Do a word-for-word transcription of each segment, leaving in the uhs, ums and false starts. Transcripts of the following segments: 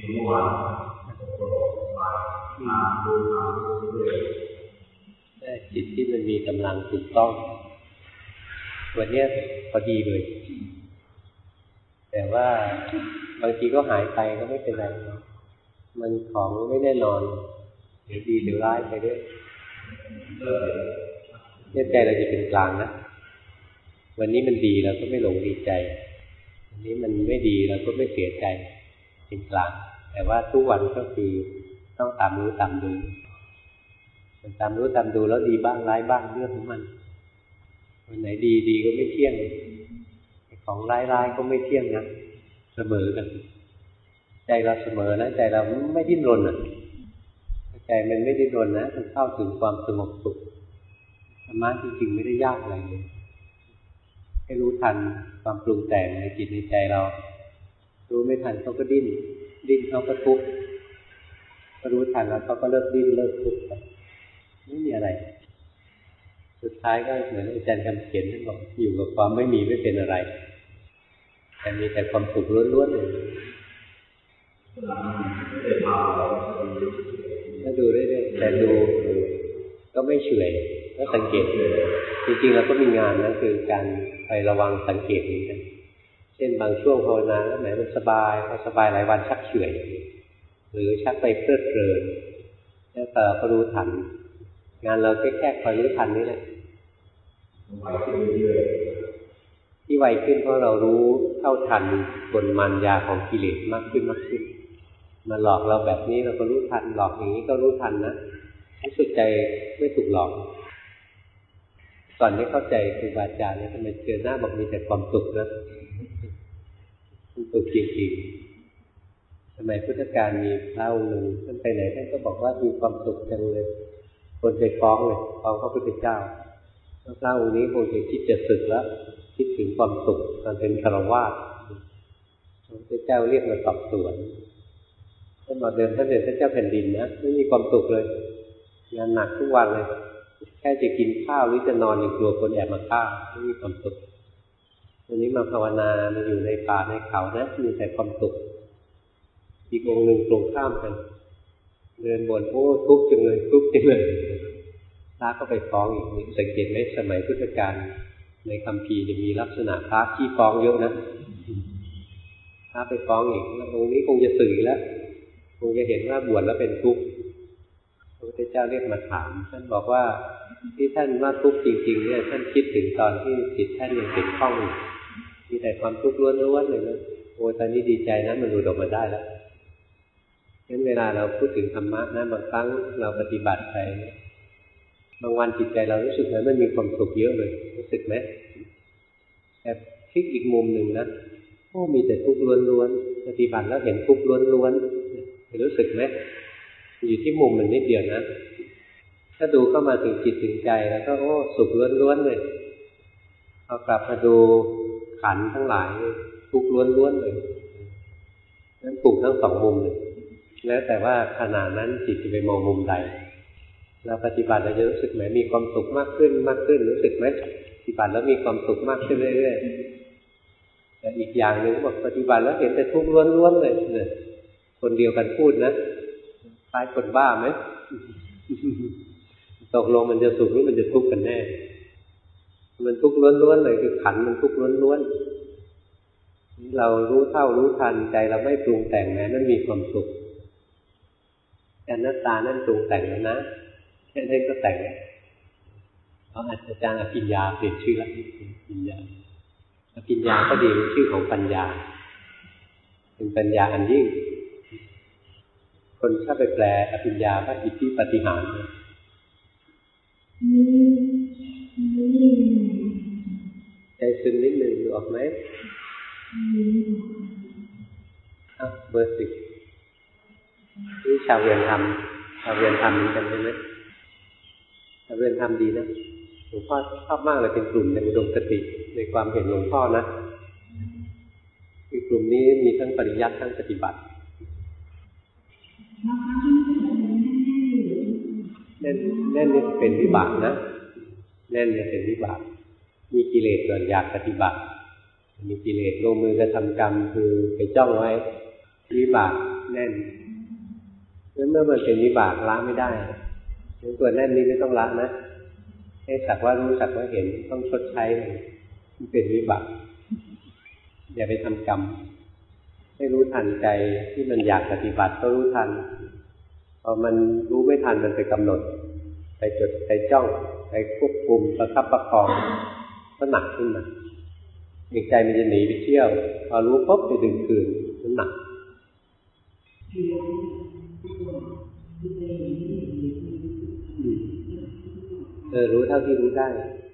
เมื่อวานมาดูมาเรื่อยได้จิตที่มันมีกำลังถูกต้องวันนี้พอดีเลยแต่ว่าบางทีก็หายไปก็ไม่เป็นไรมันของไม่แน่นอนหรือดีหรือร้ายไปด้วยเนี่ยใจเราจะเป็นกลางนะวันนี้มันดีเราก็ไม่หลงดีใจวันนี้มันไม่ดีเราก็ไม่เสียใจเป็นกลางแต่ว่าทุกวันก็คือต้องตามรู้ตามดูมันตามรู้ตามดูแล้วดีบ้างร้ายบ้างเรื่องของมันวันไหนดีดีก็ไม่เที่ยงของร้ายร้ายก็ไม่เที่ยงนะเสมอกันใจเราเสมอนะใจเราไม่ดิ้นรนอ่ะใจมันไม่ดิ้นรนนะมันเข้าถึงความสงบสุขธรรมะจริงๆไม่ได้ยากอะไรเลยให้รู้ทันความปรุงแต่งในจิตในใจเรารู้ไม่ทันเขาก็ดิ้นดิ้นเขาก็ทุกข์ก็รู้ทันแล้วเขาก็เลิกดิ้นเลิกทุกข์ไปไม่มีอะไรสุดท้ายก็เหมือนอาจารย์คำเขียนท่านบอกอยู่กับความไม่มีไม่เป็นอะไรแต่มีแต่ความสุขล้วนๆเลยถ้าดูเรื่อยๆแต่ดูก็ไม่เฉื่อยก็สังเกตจริงๆเราก็มีงานนะคือการไประวังสังเกตนี้กันเช่นบางช่วงภาวนาแล้วไหนมันสบายพอสบายหลายวันชักเฉื่อยหรือชักไปเพลิดเพลินแล้วแต่ก็รู้ทันงานเราแค่แค่คอยรู้ทันนี่แหละที่ไวขึ้นเพราะเรารู้เท่าทันกลมารยาของกิเลสมากขึ้นมากขึ้นมาหลอกเราแบบนี้เราก็รู้ทันหลอกอย่างนี้ก็รู้ทันนะรู้สึกใจไม่ถูกหลอกก่อนไม่เข้าใจครูบาอาจารย์เนี่ยทำไมเจอหน้าบอกมีแต่ความสุขนะความสุขจริงๆสมัยพุทธกาลมีพระองค์หนึ่งท่านไปไหนท่านก็บอกว่ามีความสุขจังเลยคนไปฟ้องเลยฟ้องพระพุทธเจ้าพระองค์นี้คงจะคิดจะสึกแล้วคิดถึงความสุขตอนเป็นฆราวาสพระพุทธเจ้าเรียกมาสอบสวนท่านบอกเดินท่านเป็นพระเจ้าแผ่นดินนะไม่มีความสุขเลยงานหนักทุกวันเลยแค่จะกินข้าวหรือจะนอนอย่างกลัวคนแอบมาฆ่าไม่มีความสุขวันนี้มาภาวนามาอยู่ในป่าในเขานะมีแต่ความสุขอีกองค์หนึ่งตรงข้ามกันเดินบนโอ้ทุกข์จังเลยทุกข์จังเลยพระก็ไปฟ้องอีกสังเกตไหมสมัยพุทธกาลในคัมภีร์จะมีลักษณะพระที่ฟ้องเยอะนะพระไปฟ้องอีกแล้วองค์นี้คงจะสื่อแล้วคงจะเห็นว่าบวชแล้วเป็นทุกข์พระพุทธเจ้าเรียกมาถามท่านบอกว่าที่ท่านว่าทุกข์จริงๆเนี่ยท่านคิดถึงตอนที่จิตท่านยังติดข้องมีแต่ความทุกข์ล้วนๆเลยนะโอ้ตอนนี้ดีใจนะมันหลุดออกมาได้แล้วงั้นเวลาเราพูดถึงธรรมะนะบางครั้งเราปฏิบัติไปบางวันจิตใจเรารู้สึกไหมมันมีความสุขเยอะเลยรู้สึกไหมแต่พลิกอีกมุมหนึ่งนะโอ้มีแต่ทุกข์ล้วนๆปฏิบัติแล้วเห็นทุกข์ล้วนๆรู้สึกไหมอยู่ที่มุมมันนิดเดียวนะถ้าดูเข้ามาถึงจิตถึงใจแล้วก็โอ้สุขล้วนๆเลยพอกลับมาดูขันธ์ทั้งหลายทุกข์ล้วนๆเลยนั้นถูกทั้งสองมุมเลยแล้วแต่ว่าขณะนั้นจิตจะไปมองมุมใดเราปฏิบัติเราจะรู้สึกไหมมีความสุขมากขึ้นมากขึ้นรู้สึกไหมปฏิบัติแล้วมีความสุขมากขึ้นเรื่อยๆแต่อีกอย่างหนึ่งบอกปฏิบัติแล้วเห็นแต่ทุกข์ล้วนๆเลยเนี่ยคนเดียวกันพูดนะคล้ายคนบ้าไหมตกลงมันจะสุขหรือมันจะทุกข์กันแน่มันทุกข์ล้วนๆเลยคือขันธ์มันทุกข์ล้วนๆเรารู้เท่ารู้ทันใจเราไม่ปรุงแต่งแม้นั้นมีความสุขอนัตตานั่นปรุงแต่งแล้วนะแค่นั้นก็แต่งเขาอาจารย์อภิญญาเปลี่ยนชื่อแล้วอภิญญาอภิญญาก็ดีเป็นชื่อของปัญญาเป็นปัญญาอันยิ่งคนถ้าไปแปลอภิญญาว่าอิทธิปาฏิหาริย์ใจซึมนิดหนึ่งดูออกไหมอ่ะเบอร์สิบนี่ชาวเรียนธรรมชาวเรียนธรรมเหมือนกันใช่ไหมชาวเรียนธรรมดีนะหลวงพ่อชอบมากเลยเป็นกลุ่มในอุดมคติในความเห็นหลวงพ่อนะคือกลุ่มนี้มีทั้งปริยัติทั้งปฏิบัติแน่นแน่นนี่เป็นวิบากนะแน่นเนี่ยเป็นวิบากมีกิเลสก่อนอยากปฏิบัติมีกิเลสลงมือกระทำกรรมคือไปจ้องไว้วิบากแน่นเมื่อมันเป็นวิบากละไม่ได้ตัวแน่นนี้ไม่ต้องละนะให้สักว่ารู้สักว่าเห็นต้องชดใช้มันเป็นวิบากอย่าไปทำกรรมให้รู้ทันใจที่มันอยากปฏิบัติก็รู้ทันพอมันรู้ไม่ทันมันไปกำหนดไปจดไปจ้องไปควบคุมประคับประคองก็หนักขึ้นมาอีกใจมันจะหนีไปเที่ยวพอรู้ปุ๊บไปดึงคืนมันหนักเออรู้เท่าที่รู้ได้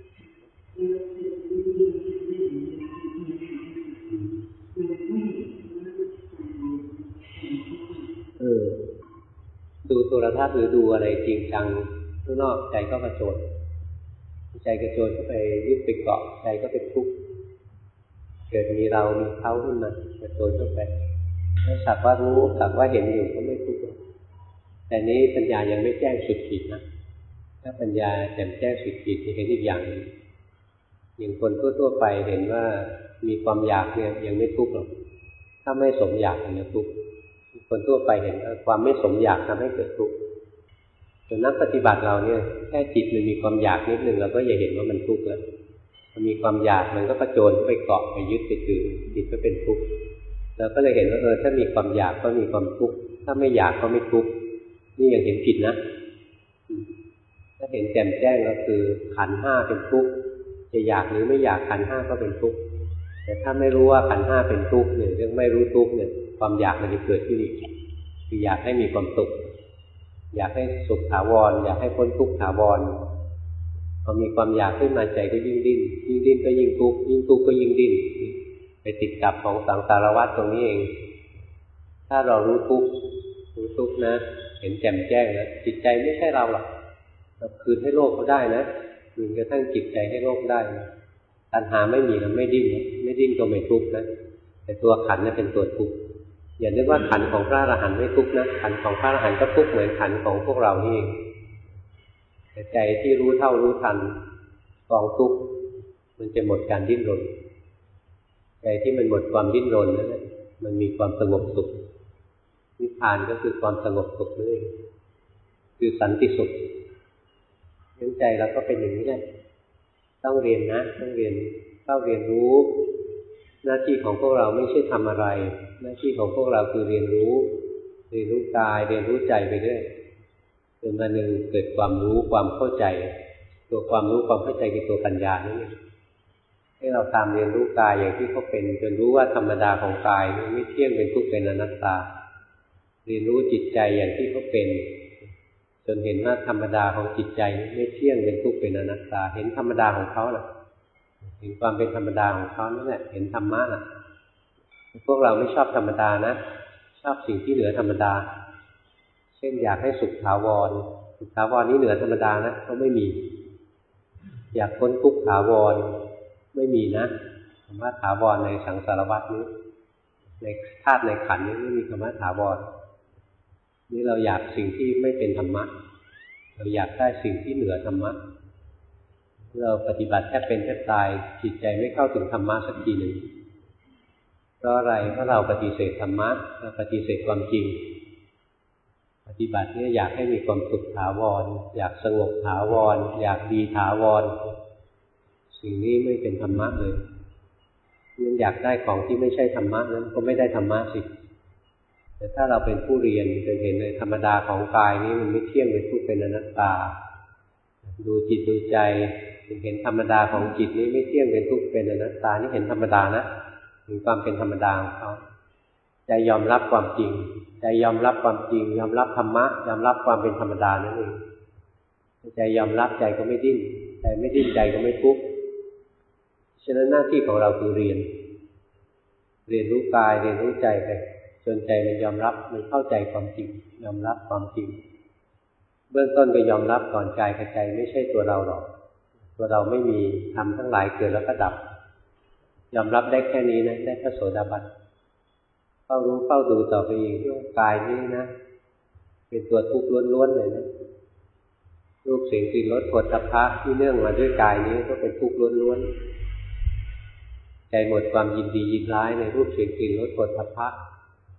เออดูโทรทัศน์หรือดูอะไรจริงจังข้างนอกใจก็กระโจนใจกระโจนก็ไปยึดไปเกาะใจก็เป็นทุกข์เกิดมีเรามีเขาขึ้นมากระโจนเข้าไปถ้าสักว่ารู้สักว่าเห็นอยู่ก็ไม่ทุกข์แต่นี้ปัญญายังไม่แจ้งสุดขีดนะถ้าปัญญาแจ่มแจ้งสุดขีดจะเห็นอีกอย่างหนึ่งอย่างคนทั่วๆไปเห็นว่ามีความอยากเนี่ยยังไม่ทุกข์หรอกถ้าไม่สมอยากมันจะทุกข์คนทั่วไปเห็นว่าความไม่สมอยากทำให้เกิดทุกข์ส่วนนักปฏิบัติเราเนี่ยแค่จิตมันมีความอยากนิดนึงเราก็จะเห็นว่ามันทุกข์แล้วมันมีความอยากมันก็กระโจนไปเกาะไปยึดไปถือจิตก็เป็นทุกข์เราก็เลยเห็นว่าเออถ้ามีความอยากก็มีความทุกข์ถ้าไม่อยากก็ไม่ทุกข์นี่ยังเห็นผิดนะถ้าเห็นแจ่มแจ้งก็คือขันธ์ห้าเป็นทุกข์จะอยากหรือไม่อยากขันธ์ห้าก็เป็นทุกข์แต่ถ้าไม่รู้ว่าขันธ์ห้าเป็นทุกข์เนี่ยยังไม่รู้ทุกข์เนี่ยความอยากมันจะเกิดขึ้นอีกคืออยากให้มีความสุขอยากให้สุขถาวรอยากให้พ้นทุกข์ถาวรพอมีความอยากขึ้นมาใจก็ยิ่งดิ้นยิ่งดิ้นก็ยิ่งทุกข์ยิ่งทุกข์ก็ยิ่งดิ้นไปติดกับของสังสารวัฏตรงนี้เองถ้าเรารู้ทุกข์รู้ทุกข์นะเห็นแจ่มแจ้งนะจิตใจไม่ใช่เราหรอกเราคืนให้โลกเขาได้นะคืนกระทั่งจิตใจให้โลกได้ตัณหาไม่มีแล้วไม่ดิ้นไม่ดิ้นก็ไม่ทุกข์นะแต่ตัวขันธ์นี่เป็นตัวทุกข์อย่านึกว่าขันธ์ของพระอรหันต์ไม่ทุกข์นะขันธ์ของพระอรหันต์ก็ทุกข์เหมือนขันธ์ของพวกเรานี่เองแต่ใจที่รู้เท่ารู้ทันกองทุกข์มันจะหมดการดิ้นรนใจที่มันหมดความดิ้นรนนั่นแหละมันมีความสงบสุขนิพพานก็คือความสงบสุขนั่นเองคือสันติสุขงั้นใจเราก็เป็นอย่างนี้แหละต้องเรียนนะต้องเรียนต้องเรียนรู้หน้าที่ของพวกเราไม่ใช่ทำอะไรหน้าที่ของพวกเราคือเรียนรู้เรียนรู้กายเรียนรู้ใจไปเรื่อยจนวันหนึ่งเกิดความรู้ความเข้าใจตัวความรู้ความเข้าใจคือตัวปัญญานี่ให้เราตามเรียนรู้กายอย่างที่เขาเป็นจนรู้ว่าธรรมดาของกายไม่เที่ยงเป็นทุกข์เป็นอนัตตาเรียนรู้จิตใจอย่างที่เขาเป็นจนเห็นว่าธรรมดาของจิตใจไม่เที่ยงเป็นทุกข์เป็นอนัตตาเห็นธรรมดาของเขาแหละเห็นความเป็นธรรมดาของเขานั่นแหละเห็นธรรมะน่ะพวกเราไม่ชอบธรรมดานะชอบสิ่งที่เหนือธรรมดาเช่นอยากให้สุขถาวรสุขถาวรนี้เหนือธรรมดานะก็ไม่มีอยากพ้นทุกข์ถาวรไม่มีนะคำว่าถาวรในสังสารวัฏนี้ในธาตุในขันธ์นี้ไม่มีคำว่าถาวรนี่เราอยากสิ่งที่ไม่เป็นธรรมะเราอยากได้สิ่งที่เหนือธรรมะเราปฏิบัติแทบเป็นแทบตายจิตใจไม่เข้าถึงธรรมะสักทีหนึ่งเพราะอะไรเพราะเราปฏิเสธธรรมะเราปฏิเสธความจริงปฏิบัติเนี่ยอยากให้มีความสุขถาวรอยากสงบถาวรอยากดีถาวรสิ่งนี้ไม่เป็นธรรมะเลยมันอยากได้ของที่ไม่ใช่ธรรมะนั้นก็ไม่ได้ธรรมะสิแต่ถ้าเราเป็นผู้เรียนจะเห็นเลยธรรมดาของกายนี้มันไม่เที่ยงเป็นทุกข์เป็นอนัตตาดูจิตดูใจเห็นธรรมดาของจิตนี้ไม่เที่ยงเป็นทุกข์เป็นอนัตตานี่เห็นธรรมดานะเห็นความเป็นธรรมดาของเขาใจยอมรับความจริงใจยอมรับความจริงยอมรับธรรมะยอมรับความเป็นธรรมดานั่นเองใจยอมรับใจก็ไม่ดิ้นใจไม่ดิ้นใจก็ไม่ทุกข์ฉะนั้นหน้าที่ของเราคือเรียนเรียนรู้กายเรียนรู้ใจไปจนใจมันยอมรับมันเข้าใจความจริงยอมรับความจริงเบื้องต้นก็ยอมรับก่อนกายกับใจไม่ใช่ตัวเราหรอกตัวเราไม่มีธรรมทั้งหลายเกิดแล้วก็ดับยอมรับได้แค่นี้นะได้พระโสดาบันเฝ้ารู้เฝ้าดูต่อไปอีกว่ากายนี้นะเป็นตัวทุกข์ล้วนๆเลยนะรูปเสียงกลิ่นรสโผฏฐัพพะที่เนื่องมาด้วยกายนี้ก็เป็นทุกข์ล้วนๆใจหมดความยินดียินร้ายในรูปเสียงกลิ่นรสโผฏฐัพพะ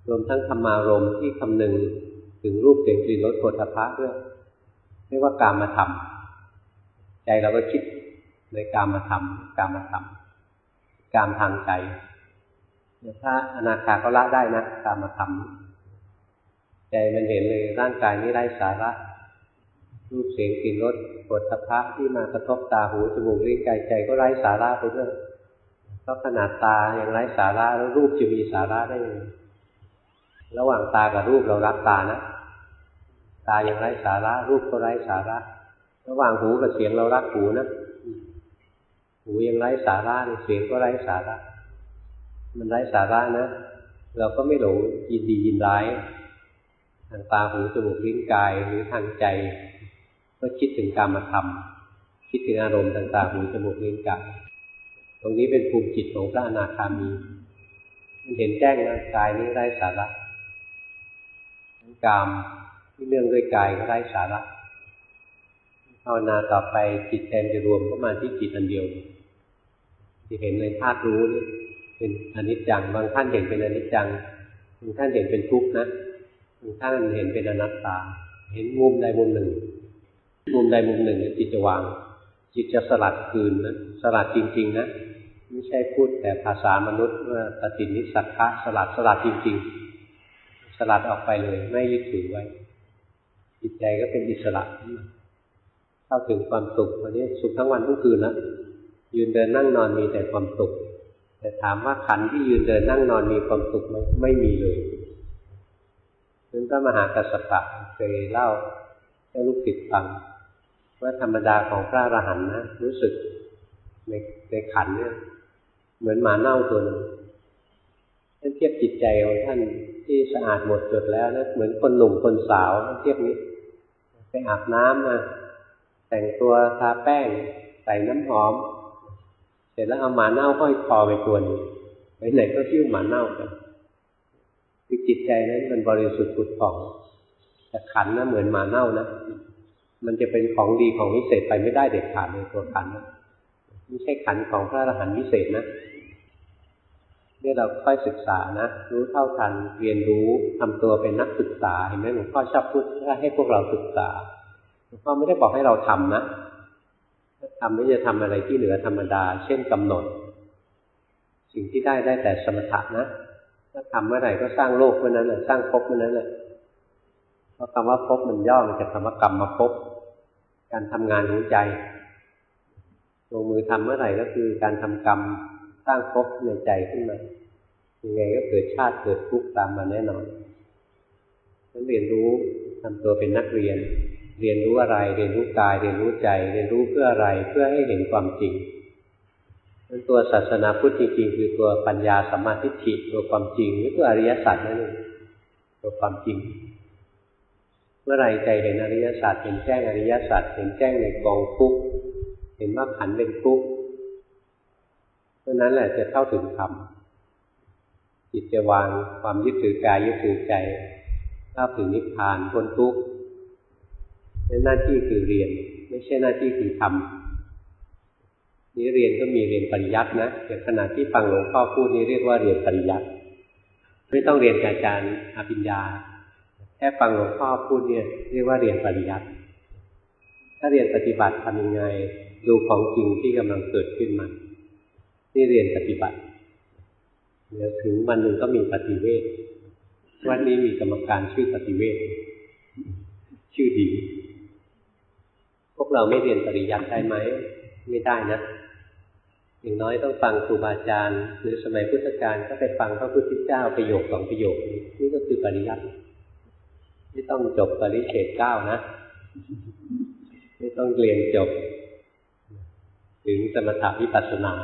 รวมทั้งธรรมารมณ์ที่คำนึงถึงรูปเสียงกลิ่นรสโผฏฐัพพะด้วยเรียกว่ากามธรรมใจเราก็คิดในกามธรรมกามธรรมกามทางใจถ้าอนาคาก็ละได้นะกามธรรมใจมันเห็นเลยร่างกายนี้ไร้สาระรูปเสียงกลิ่นรสโผฏฐัพพะที่มากระทบตาหูจมูกลิ้นกายใจก็ไร้สาระไปด้วยเพราะขนาดตายังไร้สาระแล้วรูปจะมีสาระได้ยังไงระหว่างตากับรูปเรารักตานะตายังไร้สาระรูปก็ไร้สาระระหว่างหูกับเสียงเรารักหูนะหูยังไร้สาระเสียงก็ไร้สาระมันไร้สาระนะเราก็ไม่หลงยินดียินร้ายทางตาหูจมูกลิ้นกายหรือทางใจก็คิดถึงกามธรรมคิดถึงอารมณ์ต่างๆหูจมูกลิ้นกายตรงนี้เป็นภูมิจิตของพระอนาคามีมันเห็นแจ้งนะกายนี้ไร้สาระกามที่เนื่องด้วยกายก็ไร้สาระภาวนาต่อไปจิตแทนจะรวมเข้ามาที่จิตอันเดียวที่เห็นในธาตุรู้นี่เป็นอนิจจังบางท่านเห็นเป็นอนิจจังบางท่านเห็นเป็นทุกข์นะบางท่านเห็นเป็นอนัตตาเห็นมุมใดมุมหนึ่งมุมใดมุมหนึ่งจิตจะวางจิตจะสลัดคืนนะสลัดจริงๆนะไม่ใช่พูดแต่ภาษามนุษย์ว่าปฏินิสสักขะสลัดสลัดจริงๆสลัดออกไปเลยไม่ยึดถือไว้จิตใจก็เป็นอิสระเข้าถึงความสุขวันนี้สุขทั้งวันทั้งคืนนะยืนเดินนั่งนอนมีแต่ความสุขแต่ถามว่าขันธ์ที่ยืนเดินนั่งนอนมีความสุขไหมไม่มีเลยซึ่งพระมหากัสสปะเคยเล่าให้ลูกศิษย์ฟังว่าธรรมดาของพระอรหันต์นะรู้สึกในในขันธ์เนี่ยเหมือนหมาเน่าตัวหนึ่งท่านเทียบจิตใจของท่านที่สะอาดหมดจดแล้วนะเหมือนคนหนุ่มคนสาวเทียบนี้ไปอาบน้ำมาแต่งตัวทาแป้งใส่น้ำหอมเสร็จแล้วเอาหมาเน่าห้อยคอไปตัวนึงไปไหนก็หิ้วหมาเน่าไปคือจิตใจนั้นมันบริสุทธิ์ผุดผ่องแต่ขันธ์นะเหมือนหมาเน่านะมันจะเป็นของดีของวิเศษไปไม่ได้เด็ดขาดเลยตัวขันธ์นะไม่ใช่ขันธ์ของพระอรหันต์วิเศษนะนี่เราค่อยศึกษานะรู้เท่าทันเรียนรู้ทำตัวเป็นนักศึกษาเห็นไหมหลวงพ่อชอบพูดให้พวกเราศึกษาหลวงพ่อไม่ได้บอกให้เราทำนะถ้าทำไม่จะทำอะไรที่เหนือธรรมดาเช่นกำหนดสิ่งที่ได้ได้แต่สมถะนะถ้าทำเมื่อไหร่ก็สร้างโลกเมื่อนั้นแหละสร้างภพเมื่อนั้นแหละเพราะคำว่าภพมันย่อมาจากคำว่ากรรมภพการทำงานของใจลงมือทำเมื่อไหร่ก็คือการทำกรรมสร้างภพในใจขึ้นมายังไงก็เกิดชาติเกิดทุกข์ตามมาแน่นอนฉันเรียนรู้ทำตัวเป็นนักเรียนเรียนรู้อะไรเรียนรู้กายเรียนรู้ใจเรียนรู้เพื่ออะไรเพื่อให้เห็นความจริงนั้นตัวศาสนาพุทธจริงๆคือตัวปัญญาสัมมาทิฏฐิตัวความจริงหรือตัวอริยสัจนั่นเองตัวความจริงเมื่อไรใจเห็นอริยสัจเห็นแจ้งอริยสัจเห็นแจ้งในกองทุกข์เห็นว่าขันธ์เป็นทุกข์เพราะนั้นแหละจะเข้าถึงธรรมจิตจะวางความยึดถือกายยึดถือใจเข้าถึงนิพพานพ้นทุกข์หน้าที่คือเรียนไม่ใช่หน้าที่คือทำนี้เรียนก็มีเรียนปริยัตินะแต่ขณะที่ฟังหลวงพ่อพูดนี้เรียกว่าเรียนปริยัติไม่ต้องเรียนกับอาจารย์อภิญญาแค่ฟังหลวงพ่อพูดเนี่ยเรียกว่าเรียนปริยัติถ้าเรียนปฏิบัติทำยังไงดูของจริงที่กำลังเกิดขึ้นมานี่เรียนปฏิบัติเดี๋ยวถึงวันหนึ่งก็มีปฏิเวทวันนี้มีกรรมการชื่อปฏิเวทชื่อดีพวกเราไม่เรียนปริยัติได้ไหมไม่ได้นะอย่างน้อยต้องฟังครูบาอาจารย์หรือสมัยพุทธกาลก็ไปฟังพระพุทธเจ้าประโยคสองประโยคนี่ก็คือปริยัติไม่ต้องจบปริเฉดเก้านะไม่ต้องเรียนจบถึงสมถะวิปัสสนา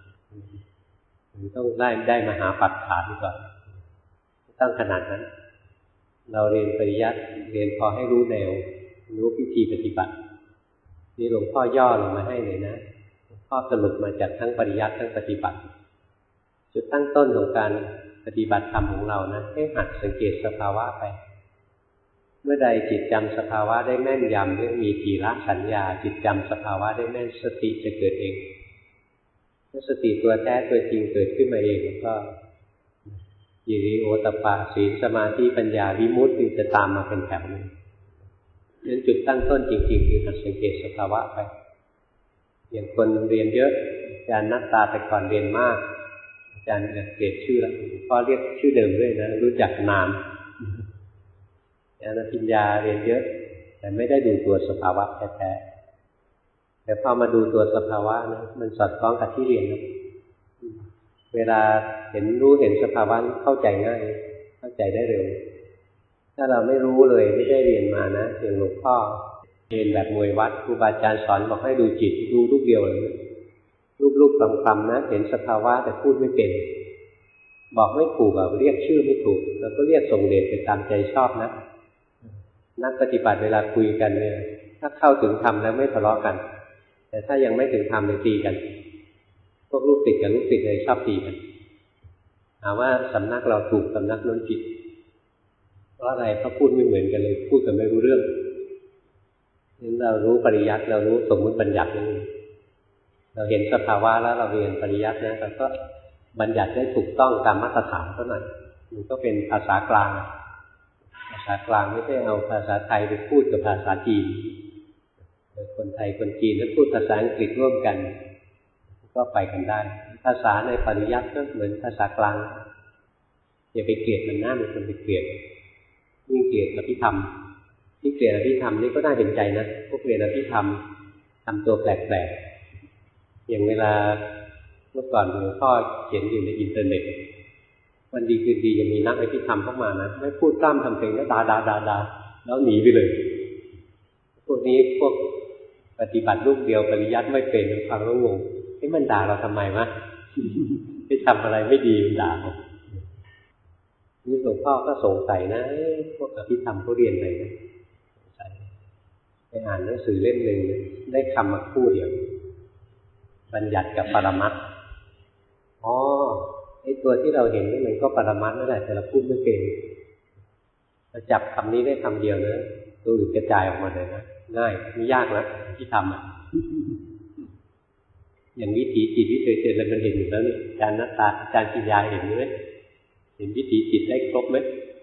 ต้องได้ได้มหาปัฏฐานก่อนต้องขนาดนั้นเราเรียนปริยัติเรียนพอให้รู้แนวรู้วิธีปฏิบัตินี่หลวงพ่อย่อลงมาให้เลยนะหลวงพ่อสรุปมาจากทั้งปริยัติทั้งปฏิบัติจุดตั้งต้นของการปฏิบัติธรรมของเรานะให้หัดสังเกตสภาวะไปเมื่อใดจิตจำสภาวะได้แม่นยำเรื่องมีทีละสัญญาจิตจำสภาวะได้แม่นสติจะเกิดเองเมื่อสติตัวแท้ตัวจริงเกิดขึ้นมาเองก็หิริโอตตัปปะศีลสมาธิปัญญาวิมุตติจะตามมาเป็นแถวนึงนั้นจุดตั้งต้นจริงๆคือหัดสังเกตสภาวะไปอย่างคนเรียนเยอะอาจารย์นักตาแต่ก่อนเรียนมากอาจารย์เปลี่ยนชื่อแล้วพ่อเรียกชื่อเดิมด้วยนะรู้จักนามอาจารย์ปัญญาเรียนเยอะแต่ไม่ได้ดูตัวสภาวะแท้ๆแต่พอมาดูตัวสภาวะนะมันสอดคล้องกับที่เรียนนะเวลาเห็นรู้เห็นสภาวะเข้าใจง่ายเข้าใจได้เร็วถ้าเราไม่รู้เลยไม่ได้เรียนมานะอย่างหลวงพ่อเรียนแบบมวยวัดครูบาอาจารย์สอนบอกให้ดูจิตดูลูกเดียวเลยลูกๆคำๆนะเห็นสภาวะแต่พูดไม่เป็นบอกไม่ถูกอ่ะเรียกชื่อไม่ถูกแล้วก็เรียกส่งเดชไปตามใจชอบนะนักปฏิบัติเวลาคุยกันเนี่ยถ้าเข้าถึงธรรมแล้วไม่ทะเลาะกันแต่ถ้ายังไม่ถึงธรรมเลยตีกันพวกลูกติดกับลูกติดเลยชอบตีกันถามว่าสำนักเราถูกสำนักนั้นผิดเพราะอะไรเขาพูดไม่เหมือนกันเลยพูดกันไม่รู้เรื่องนั้นเรารู้ปริยัติเรารู้สมมุติบัญญัตินี่เราเห็นสภาวะแล้วเราเรียนปริยัตินะเราก็บัญญัติได้ถูกต้องตามมาตรฐานเท่านั้นมันก็เป็นภาษากลางภาษากลางไม่ใช่เอาภาษาไทยไปพูดกับภาษาจีนคนไทยคนจีนแล้วพูดภาษาอังกฤษร่วมกันก็ไปกันได้ภาษาในปริยัติก็เหมือนภาษากลางอย่าไปเกลียดมันนะมันเป็นเกลียดยิ่งเกลียดอภิธรรมที่เกลียดอภิธรรมนี่ก็น่าเห็นใจนะพวกเรียนอภิธรรมทำตัวแปลกๆอย่างเวลาเมื่อก่อนหลวงพ่อเขียนอยู่ในอินเทอร์เน็ตวันดีคืนดีจะมีนักอภิธรรมเข้ามานะไม่พูดกล้ามทำเพลงแล้วดาดาดาดาแล้วหนีไปเลยพวกนี้พวกปฏิบัติรูปเดียวปริยัติไม่เป็นฟังแล้วงงให้มันด่าเราทำไมวะไปทำอะไรไม่ดีมันด่าเรานี่หลวงพ่อก็สงสัยนะพวกอภิธรรมเขาเรียนอะไรนะสงสัยไปอ่านหนังสือเล่มหนึ่งได้คำมาคู่เดียวบัญญัติกับปรมัตถ์อ๋อไอ้ตัวที่เราเห็นนี่มันก็ปรมัตถ์นั่นแหละแต่เราพูดไม่เป็นเราจับคำนี้ได้คำเดียวนะตัวอื่นกระจายออกมาเลยนะง่ายไม่ยากนะที่ทำอ่ะอย่างวิถีจิตที่เคยเจอแล้วมันเห็นอยู่แล้วนี่อาจารย์นัตตาอาจารย์ปัญญาเห็นไหมเห็นวิถีจิตได้ครบไหม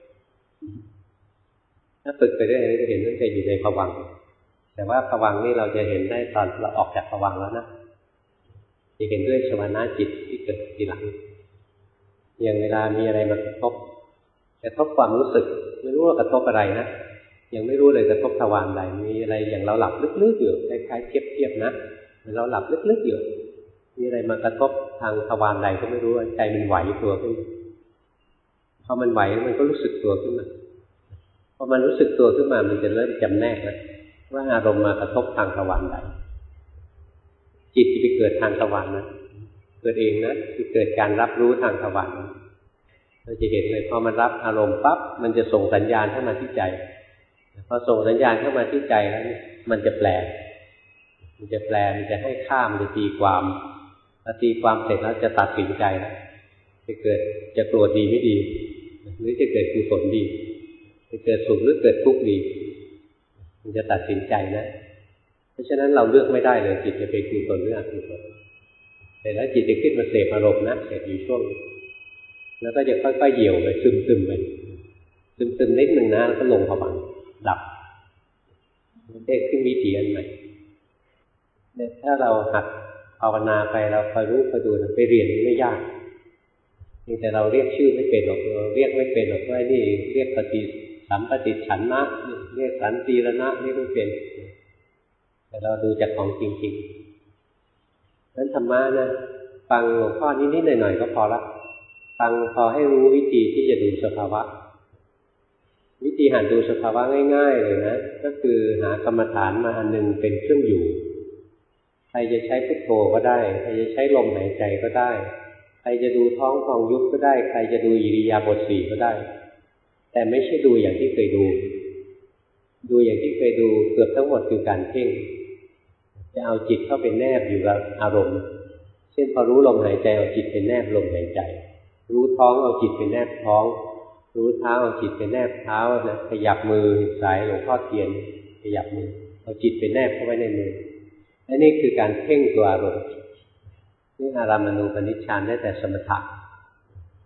ถ้าฝึกไปเรื่อยๆจะเห็นตั้งแต่อยู่ในภวังค์แต่ว่าภวังค์นี่เราจะเห็นได้ตอนเราออกจากภวังค์แล้วนะจะเห็นด้วยชวนาจิตที่เกิดทีหลังอย่างเวลามีอะไรมากระทบกระทบความรู้สึกไม่รู้ว่ากระทบอะไรนะยังไม่รู้เลยกระทบทวารใดมีอะไรอย่างเราหลับลึกๆอยู่คล้ายๆเทียบๆนะเราหลับลึกๆอยู่มีอะไรมากระทบทางทวารใดก็ไม่รู้ใจมันไหวตัวขึ้นพอมันไหวมันก็รู้สึกตัวขึ้นมาพอมันรู้สึกตัวขึ้นมามันจะเริ่มจำแนกแล้วว่าอารมณ์มากระทบทางทวารใดจิตจะไปเกิดทางทวารนะเกิดเองนะคือเกิดการรับรู้ทางทวารเราจะเห็นเลยพอมันรับอารมณ์ปั๊บมันจะส่งสัญญาณเข้ามาที่ใจพอส่งสัญญาณเข้ามาที่ใจแล้วมันจะแปลมันจะแปลมันจะให้ค่ามันจะตีความพอตีความเสร็จแล้วจะตัดสินใจแล้วจะเกิดจะโกรธดีไม่ดีหรือจะเกิดกุศลดีจะเกิดสุขหรือเกิดทุกข์ดีมันจะตัดสินใจนะเพราะฉะนั้นเราเลือกไม่ได้เลยจิตจะเป็นกุศลหรืออกุศลแต่แล้วจิตจะขึ้นมาเสพอารมณ์นะเสพอยู่ช่วงแล้วก็จะค่อยๆเหี่ยวไปซึมๆไปซึมๆนิดนึงนะแล้วก็ลงภวังค์ดับได้ขึ้นวิถีอันใหม่เนี่ยถ้าเราหัดภาวนาไปเราคอยรู้คอยดูไปเรียนไม่ยากเพียงแต่เราเรียกชื่อไม่เป็นหรอกเราเรียกไม่เป็นหรอกว่านี่เรียกปฏิสัมปติฉันนะเรียกสันติรณะเรียกไม่เป็นแต่เราดูจากของจริงๆนั้นธรรมะนะฟังหลวงพ่อนิดๆหน่อยๆก็พอละฟังพอให้รู้วิธีที่จะดูสภาวะวิธีหัดดูสภาวะง่ายๆเลยนะก็คือหากรรมฐานมาอันนึงเป็นเครื่องอยู่ใครจะใช้พุทโธก็ได้ใครจะใช้ลมหายใจก็ได้ใครจะดูท้องพองยุบก็ได้ใครจะดูอิริยาบถสี่ก็ได้แต่ไม่ใช่ดูอย่างที่เคยดูดูอย่างที่เคยดูเกือบทั้งหมดคือการเพ่งจะเอาจิตเข้าไปแนบอยู่กับอารมณ์เช่นพอรู้ลมหายใจเอาจิตไปแนบลมหายใจรู้ท้องเอาจิตไปแนบท้องรู้เท้าเอาจิตไปแนบเท้านะขยับมือสายหลวงพ่อเทียนขยับมือเอาจิตไปแนบเข้าไว้ในมือและนี่คือการเพ่งตัวอารมณ์นี่อารัมมณูปนิชฌานได้แต่สมถะไ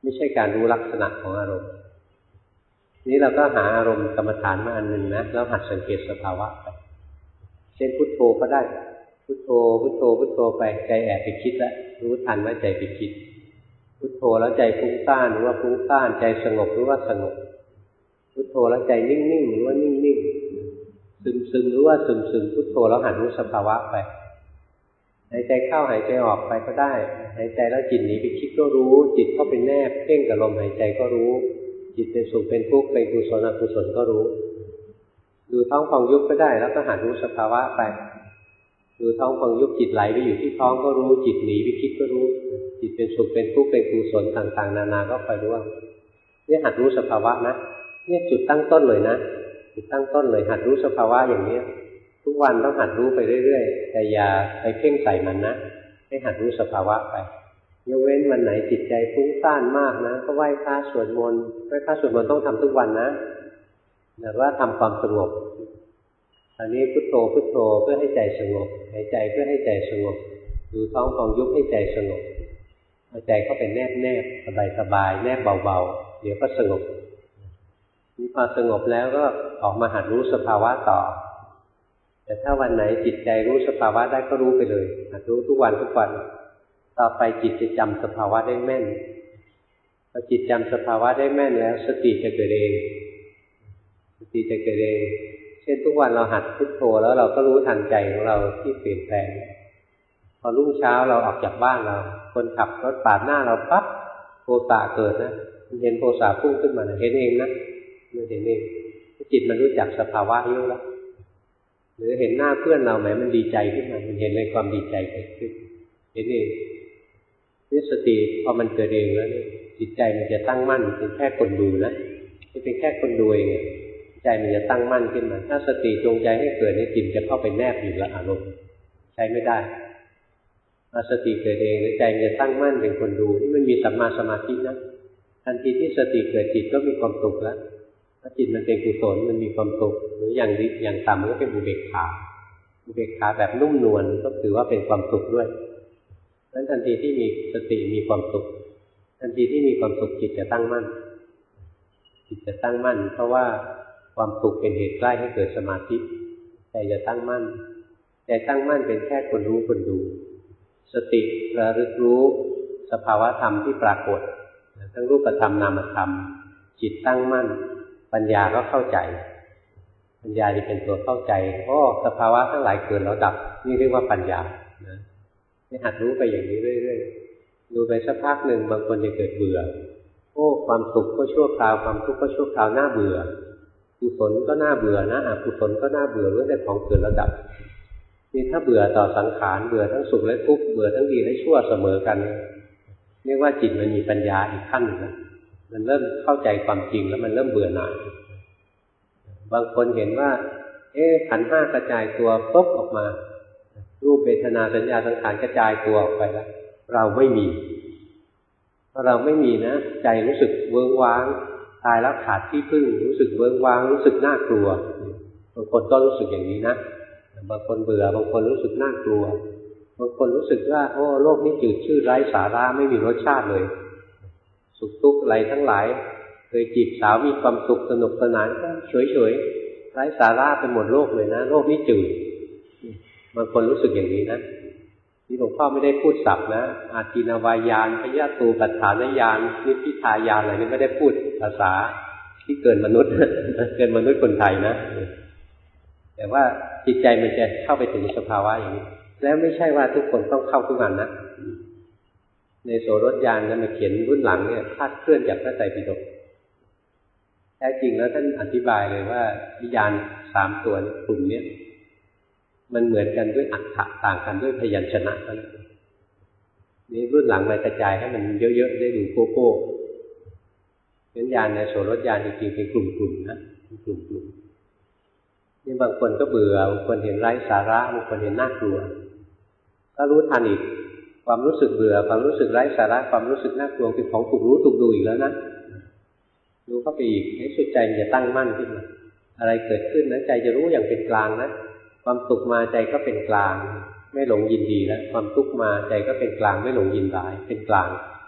ไม่ใช่การรู้ลักษณะของอารมณ์นี้เราก็หาอารมณ์กรรมฐานมาอันหนึ่งนะแล้วหัดสังเกตสภาวะไปเช่นพุทโธก็ได้พุทโธพุทโธพุทโธไปใจแอบไปคิดแล้วรู้ทันว่าใจไปคิดพุทโธแล้วใจฟุ้งซ่านหรือว่าฟุ้งซ่านใจสงบหรือว่าสงบพุทโธแล้วใจนิ่งๆหรือว่านิ่งๆซึมๆหรือว่าซึมๆพุทโธแล้วหัดรู้สภาวะไปหายใจเข้าหายใจออกไปก็ได้หายใจแล้วจิตหนีไปคิดก็รู้จิตเข้าไปแนบเพ่งกับลมหายใจก็รู้จิตเป็นสุขเป็นทุกข์เป็นกุศลอกุศลก็รู้ดูท้องพองยุบก็ได้แล้วก็หัดรู้สภาวะไปดูท้องพองยุบจิตไหลไปอยู่ที่ท้องก็รู้จิตหนีไปคิดก็รู้จิตเป็นสุขเป็นทุกข์เป็นกุศลต่างๆนานาก็คอยรู้นี่หัดรู้สภาวะนะนี่จุดตั้งต้นเลยนะจุดตั้งต้นเลยหัดรู้สภาวะอย่างนี้ทุกวันต้องหัดรู้ไปเรื่อยๆแต่อย่าไปเพ่งใส่มันนะให้หัดรู้สภาวะไปยกเว้นวันไหนจิตใจฟุ้งซ่านมากนะก็ไหว้พระสวดมนต์ไหว้พระสวดมนต์ต้องทำทุกวันนะแต่ว่าทำความสงบอันนี้พุทโธพุทโธเพื่อให้ใจสงบหายใจเพื่อให้ใจสงบดูท้องพองยุบให้ใจสงบเอาใจเข้าไปแนบแนบสบายสบายแนบเบาๆเดี๋ยวก็สงบนี่พอสงบแล้วก็ออกมาหัดรู้สภาวะต่อแต่ถ้าวันไหนจิตใจรู้สภาวะได้ก็รู้ไปเลยหัดรู้ทุกวันทุกวันต่อไปจิตจะจำสภาวะได้แม่นพอจิตจำสภาวะได้แม่นแล้วสติจะเกิดเองสติจะเกิดเองเช่นทุกวันเราหัดพุทโธแล้วเราก็รู้ทันใจของเราที่เปลี่ยนแปลงพอรุ่งเช้าเราออกจากบ้านเราคนขับรถปาดหน้าเราปั๊บโทสะเกิดนะมันเห็นโทสะพุ่งขึ้นมาเห็นเองนะมันเห็นเองจิตมันรู้จักสภาวะเยอะแล้วหรือเห็นหน้าเพื่อนเราแหมมันดีใจขึ้นมามันเห็นเลยความดีใจเกิดขึ้นเห็นเองนี่สติพอมันเกิดเองแล้วนี่จิตใจมันจะตั้งมั่นเป็นแค่คนดูนะไม่เป็นแค่คนดูเองใจมันจะตั้งมั่นขึ้นมาถ้าสติจงใจให้เกิดในจิตจะเข้าไปแนบอยู่กับอารมณ์ใช้ไม่ได้พอสติเกิดเองแล้วใจมันจะตั้งมั่นเป็นคนดูนี่มันมีสัมมาสมาธินะทันทีที่สติเกิดจิตก็มีความสุขแล้วถ้าจิตมันเป็นกุศลมันมีความสุขหรืออย่างอย่างต่ำก็เป็นอุเบกขาอุเบกขาแบบนุ่มนวลก็ถือว่าเป็นความสุขด้วยนั้นทันทีที่มีสติมีความสุขทันทีที่มีความสุขจิตจะตั้งมั่นจิตจะตั้งมั่นเพราะว่าความสุขเป็นเหตุใกล้ให้เกิดสมาธิใจจะตั้งมั่นใจตั้งมั่นเป็นแค่คนรู้คนดูสติระลึกรู้สภาวะธรรมที่ปรากฏทั้งรูปธรรมนามธรรมจิตตั้งมั่นปัญญาก็เข้าใจปัญญาจะเป็นตัวเข้าใจโอ้สภาวะทั้งหลายเกิดแล้วดับนี่เรียกว่าปัญญานะให้หัดรู้ไปอย่างนี้เรื่อยๆดูไปสักพักหนึ่งบางคนจะเกิดเบื่อโอ้ความสุขก็ชั่วคราวความทุกข์ก็ชั่วคราวน่าเบื่อกุศลก็น่าเบื่อนะอกุศลก็น่าเบื่อเรื่องแต่ของเกิดแล้วดับนี่ถ้าเบื่อต่อสังขารเบื่อทั้งสุขและทุกข์เบื่อทั้งดีและชั่วเสมอกันเรียกว่าจิตมันมีปัญญาอีกขั้นหนึ่งนะมันเริ่มเข้าใจความจริงแล้วมันเริ่มเบื่อหน่ายบางคนเห็นว่าเอ๊ะขันธ์ห้ากระจายตัวปุ๊บออกมารูปเวทนาสัญญาสังขารกระจายตัวออกไปแล้วเราไม่มีเพราะเราไม่มีนะใจรู้สึกเวิ้งว้างตายแล้วขาดที่พึ่งรู้สึกเวิ้งว้างรู้สึกน่ากลัวบางคนก็รู้สึกอย่างนี้นะบางคนเบื่อบางคนรู้สึกน่ากลัวบางคนรู้สึกว่าโอ้โลกนี้จืดชืดไร้สาระไม่มีรสชาติเลยสุขทุกข์อะไรทั้งหลายเคยจีบสาวมีความสุขสนุกสนานก็เฉยๆไร้สาระไปหมดโลกเลยนะโลกนี้จืดบางคนรู้สึกอย่างนี้นะนี่หลวงพ่อไม่ได้พูดศัพท์นะอาทินวายานพยาตูปัฏฐานญาณนิพพิทายานอะไรนี่ไม่ได้พูดภาษาที่เกินมนุษย์เกินมนุษย์คนไทยนะแต่ว่าจิตใจมันจะเข้าไปถึงสภาวะอย่างนี้แล้วไม่ใช่ว่าทุกคนต้องเข้าทุกอันนะในโสรถญาณนั้นมาเขียนรุ่นหลังเนี่ยคลาดเคลื่อนจากพระไตรปิฎกแท้จริงแล้วท่านอธิบายเลยว่าวิญญาณสามตัวกลุ่มนี้มันเหมือนกันด้วยอัฏฐะต่างกันด้วยพยัญชนะนั้นนี่รุ่นหลังมากระจายให้มันเยอะๆได้ดูโก้โก้วิญญาณในโสรถญาณจริงๆเป็นกลุ่มๆนะเป็นกลุ่มๆนี่บางคนก็เบื่อบางคนเห็นไร้สาระบางคนเห็นน่ากลัวก็รู้ทันอีกความรู้สึกเบื่อความรู้สึกไร้สาระความรู้สึกน่ากลัวเป็นของถูกรู้ถูกดูอีกแล้วนะรู้เข้าไปอีกให้สุดใจมันจะตั้งมั่นขึ้นมาอะไรเกิดขึ้นนะใจจะรู้อย่างเป็นกลางนะความสุขมาใจก็เป็นกลางไม่หลงยินดีแล้วความทุกข์มาใจก็เป็นกลางไม่หลงยินร้ายเป็นกลาง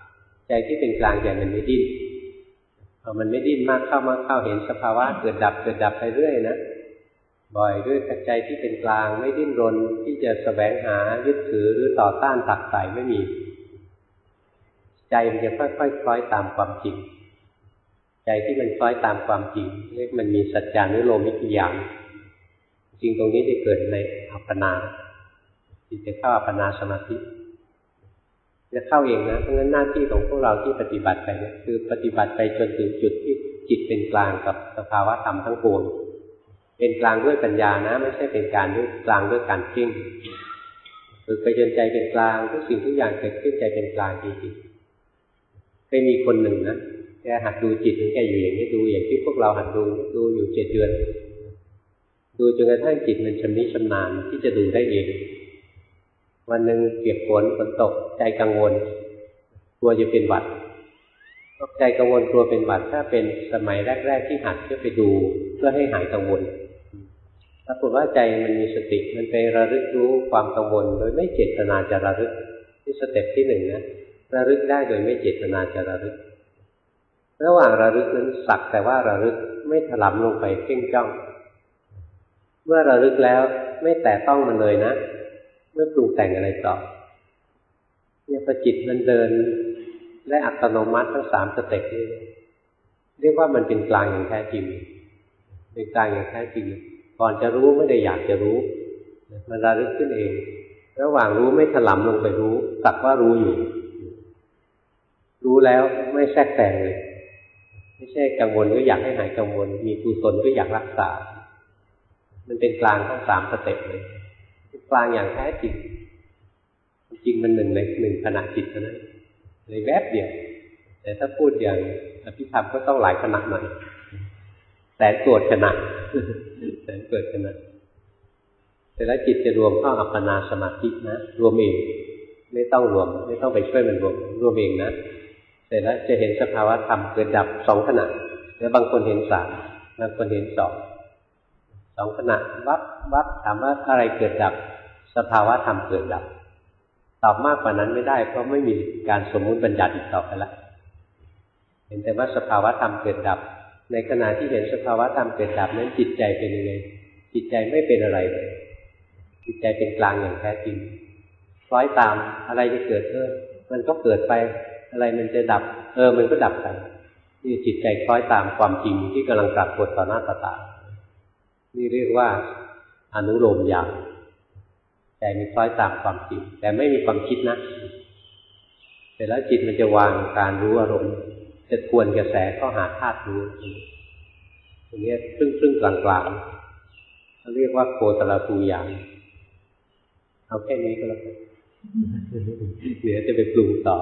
ใจที่เป็นกลางใจมันไม่ดิ้นพอมันไม่ดิ้นมากเข้ามากเข้าเห็นสภาวะเกิดดับเกิดดับไปเรื่อยนะบ่อยด้วยใจที่เป็นกลางไม่ดิ้นรนที่จะแสวงหายึดถือหรือต่อต้านตักใส่ไม่มีใจมันจะค่อยๆคล้อยตามความจริงใจที่มันคล้อยตามความจริงเรียกมันมีสัจจานุโลมวิทยาจริงตรงนี้จะเกิดในอัปปนาจิตจะเข้าอัปปนาสมาธิจะเข้าเองนะเพราะงั้นหน้าที่ของพวกเราที่ปฏิบัติไปเนี่ยคือปฏิบัติไปจนถึงจุดที่จิตเป็นกลางกับสภาวะธรรมทั้งปวงเป็นกลางด้วยปัญญานะไม่ใช่เป็นการด้วยกลางด้วยการเพ่งฝึกไปจนใจเป็นกลางทุกสิ่งทุกอย่างเกิดขึ้นใจเป็นกลางจริงๆเคยมีคนหนึ่งนะแกหัดดูจิตของแกอยู่อย่างนี้ดูอย่างที่พวกเราหัดดูดูอยู่เจ็ดเดือนดูจนกระทั่งจิตมันชำนิชำนาญที่จะดูได้เองวันหนึ่งเปียกฝนฝนตกใจกังวลกลัวจะเป็นหวัดตกใจกังวลกลัวเป็นหวัดถ้าเป็นสมัยแรกๆที่หัดก็ไปดูเพื่อให้หายกังวลปรากฏว่าใจมันมีสติมันไประลึกรู้ความกังวลโดยไม่เจตนาจะระลึกที่สเต็ปที่หนึ่งนะระลึกได้โดยไม่เจตนาจะระลึกระหว่างระลึกนั้นสักแต่ว่าระลึกไม่ถลำลงไปเพ่งจ้องเมื่อระลึกแล้วไม่แตะต้องมันเลยนะไม่ปรุงแต่งอะไรต่อเนี่ยพอจิตมันเดินและอัตโนมัติทั้งสามสเต็ปนี้เรียกว่ามันเป็นกลางอย่างแท้จริงเป็นกลางอย่างแท้จริงก่อนจะรู้ไม่ได้อยากจะรู้มันระลึกขึ้นเองระหว่างรู้ไม่ถลำลงไปรู้สักว่ารู้อยู่รู้แล้วไม่แทรกแซงเลยไม่ใช่กังวลก็อยากให้หายกังวลมีกุศลก็อยากรักษามันเป็นกลางทั้งสามสเต็ปเลยเป็นกลางอย่างแท้จริงจริงมันหนึ่งในหนึ่งขณะจิตเท่านั้นในแวบเดียวแต่ถ้าพูดอย่างอภิธรรมก็ต้องหลายขณะหน่อยแสนโกรธขณะแสนเกิดขณะแต่แล้วจิตจะรวมเข้าอัปปนาสมาธินะรวมเองไม่ต้องรวมไม่ต้องไปช่วยมันรวมรวมเองนะแต่แล้วจะเห็นสภาวะธรรมเกิดดับสองขณะแล้วบางคนเห็นสามบางคนเห็นสองสองขณะวับวับถามว่าอะไรเกิดดับสภาวะธรรมเกิดดับตอบมากกว่านั้นไม่ได้เพราะไม่มีการสมมุติบัญญัติอีกต่อไปละเห็นแต่ว่าสภาวะธรรมเกิดดับในขณะที่เห็นสภาวะธรรมเกิดดับนั้นจิตใจเป็นยังไงจิตใจไม่เป็นอะไรเลยจิตใจเป็นกลางอย่างแท้จริงคล้อยตามอะไรจะเกิดเออมันก็เกิดไปอะไรมันจะดับเออมันก็ดับไปนี่จิตใจคล้อยตามความจริงที่กำลังปรากฏต่อหน้าต่อตานี่เรียกว่าอนุโลมญาณใจมันคล้อยตามความจริงแต่ไม่มีความคิดนะแต่แล้วจิตมันจะวางการรู้อารมณ์จะทวนกระแสเข้าหาธาตุรู้ตรงนี้ครึ่งครึ่งกลางกลางเขาเรียกว่าโคตรภูญาณเอาแค่นี้ก็แล้วกันเดี๋ยวจะไปปรุงต่อ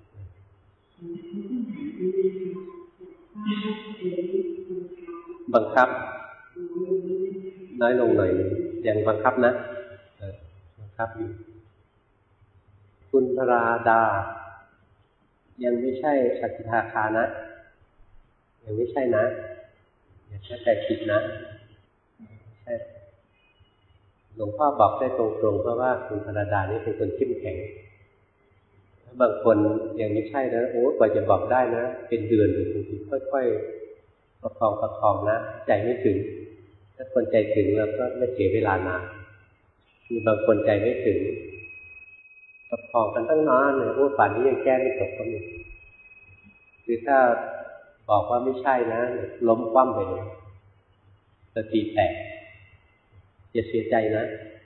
บังคับน้อยลงหน่อยนึงยังบังคับนะบังคับอยู่คุณพราดายังไม่ใช่สกิทาคานะยังไม่ใช่นะอย่าเข้าใจผิดนะใช่หลวงพ่อบอกได้ตรงๆเพราะว่าคุณพราดานี่เป็นคนเข้มแข็งถ้าบางคนยังไม่ใช่นะโอ้กว่าจะบอกได้นะเป็นเดือนถึงค่อยๆประคองประคองนะใจไม่ถึงถ้าคนใจถึงแล้วก็ไม่เสียเวลานานมีบางคนใจไม่ถึงประคองกันตั้งนานเลยโอ้ป่านนี้ยังแก้ไม่ตกก็มีคือถ้าบอกว่าไม่ใช่นะล้มคว่ำไปเลยสติแตกจะเสียใจนะ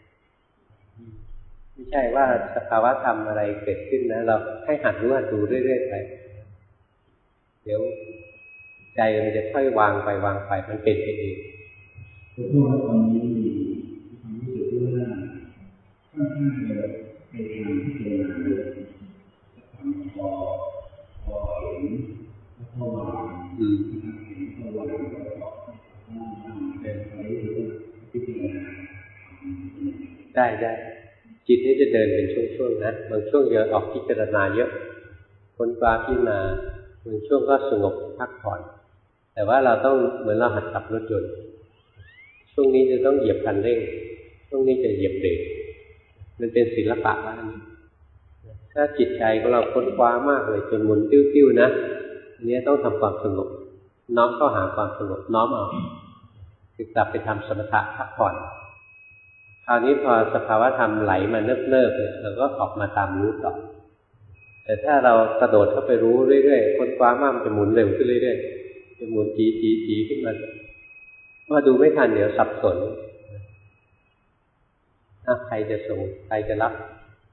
ไม่ใช่ว่าสภาวะธรรมอะไรเกิดขึ้นนะเราให้หัดรู้หัดดูเรื่อยๆไปเดี๋ยวใจมันจะค่อยวางไปวางไปมันเป็นไปเองเพราะว่าตอนนี้มีความรู้สึกว่าค่อนข้างจะไปทางที่เจริญเลยทำพอพอเห็นแล้วก็วางอืมเห็นก็วางแล้วก็นั่งเป็นไปหรือพิจารณาได้ได้จิตนี้จะเดินเป็นช่วงๆนะบางช่วงจะออกพิจารณาเยอะค้นคว้าพิจารณาบางช่วงก็สงบพักผ่อนแต่ว่าเราต้องเหมือนเราหัดขับรถยนต์ช่วงนี้จะต้องเหยียบคันเร่งช่วงนี้จะเหยียบเบรกมันเป็นศิลปะว่าถ้าจิตใจของเราค้นคว้ามากเลยจนหมุนติ้วๆนะอันนี้ต้องทำความสงบน้อมเข้าหาความสงบน้อมเอาคือกลับไปทำสมถะพักผ่อนคราวนี้พอสภาวะธรรมไหลมาเนิบๆเนี่ยเราก็ออกมาตามรู้ต่อแต่ถ้าเรากระโดดเข้าไปรู้เรื่อยๆค้นคว้ามากมันจะหมุนเร็วขึ้นเรื่อยๆจะหมุนจีจีจีขึ้นมาว่าดูไม่ทันเดี๋ยวสับสนถ้าใครจะส่งใครจะรับ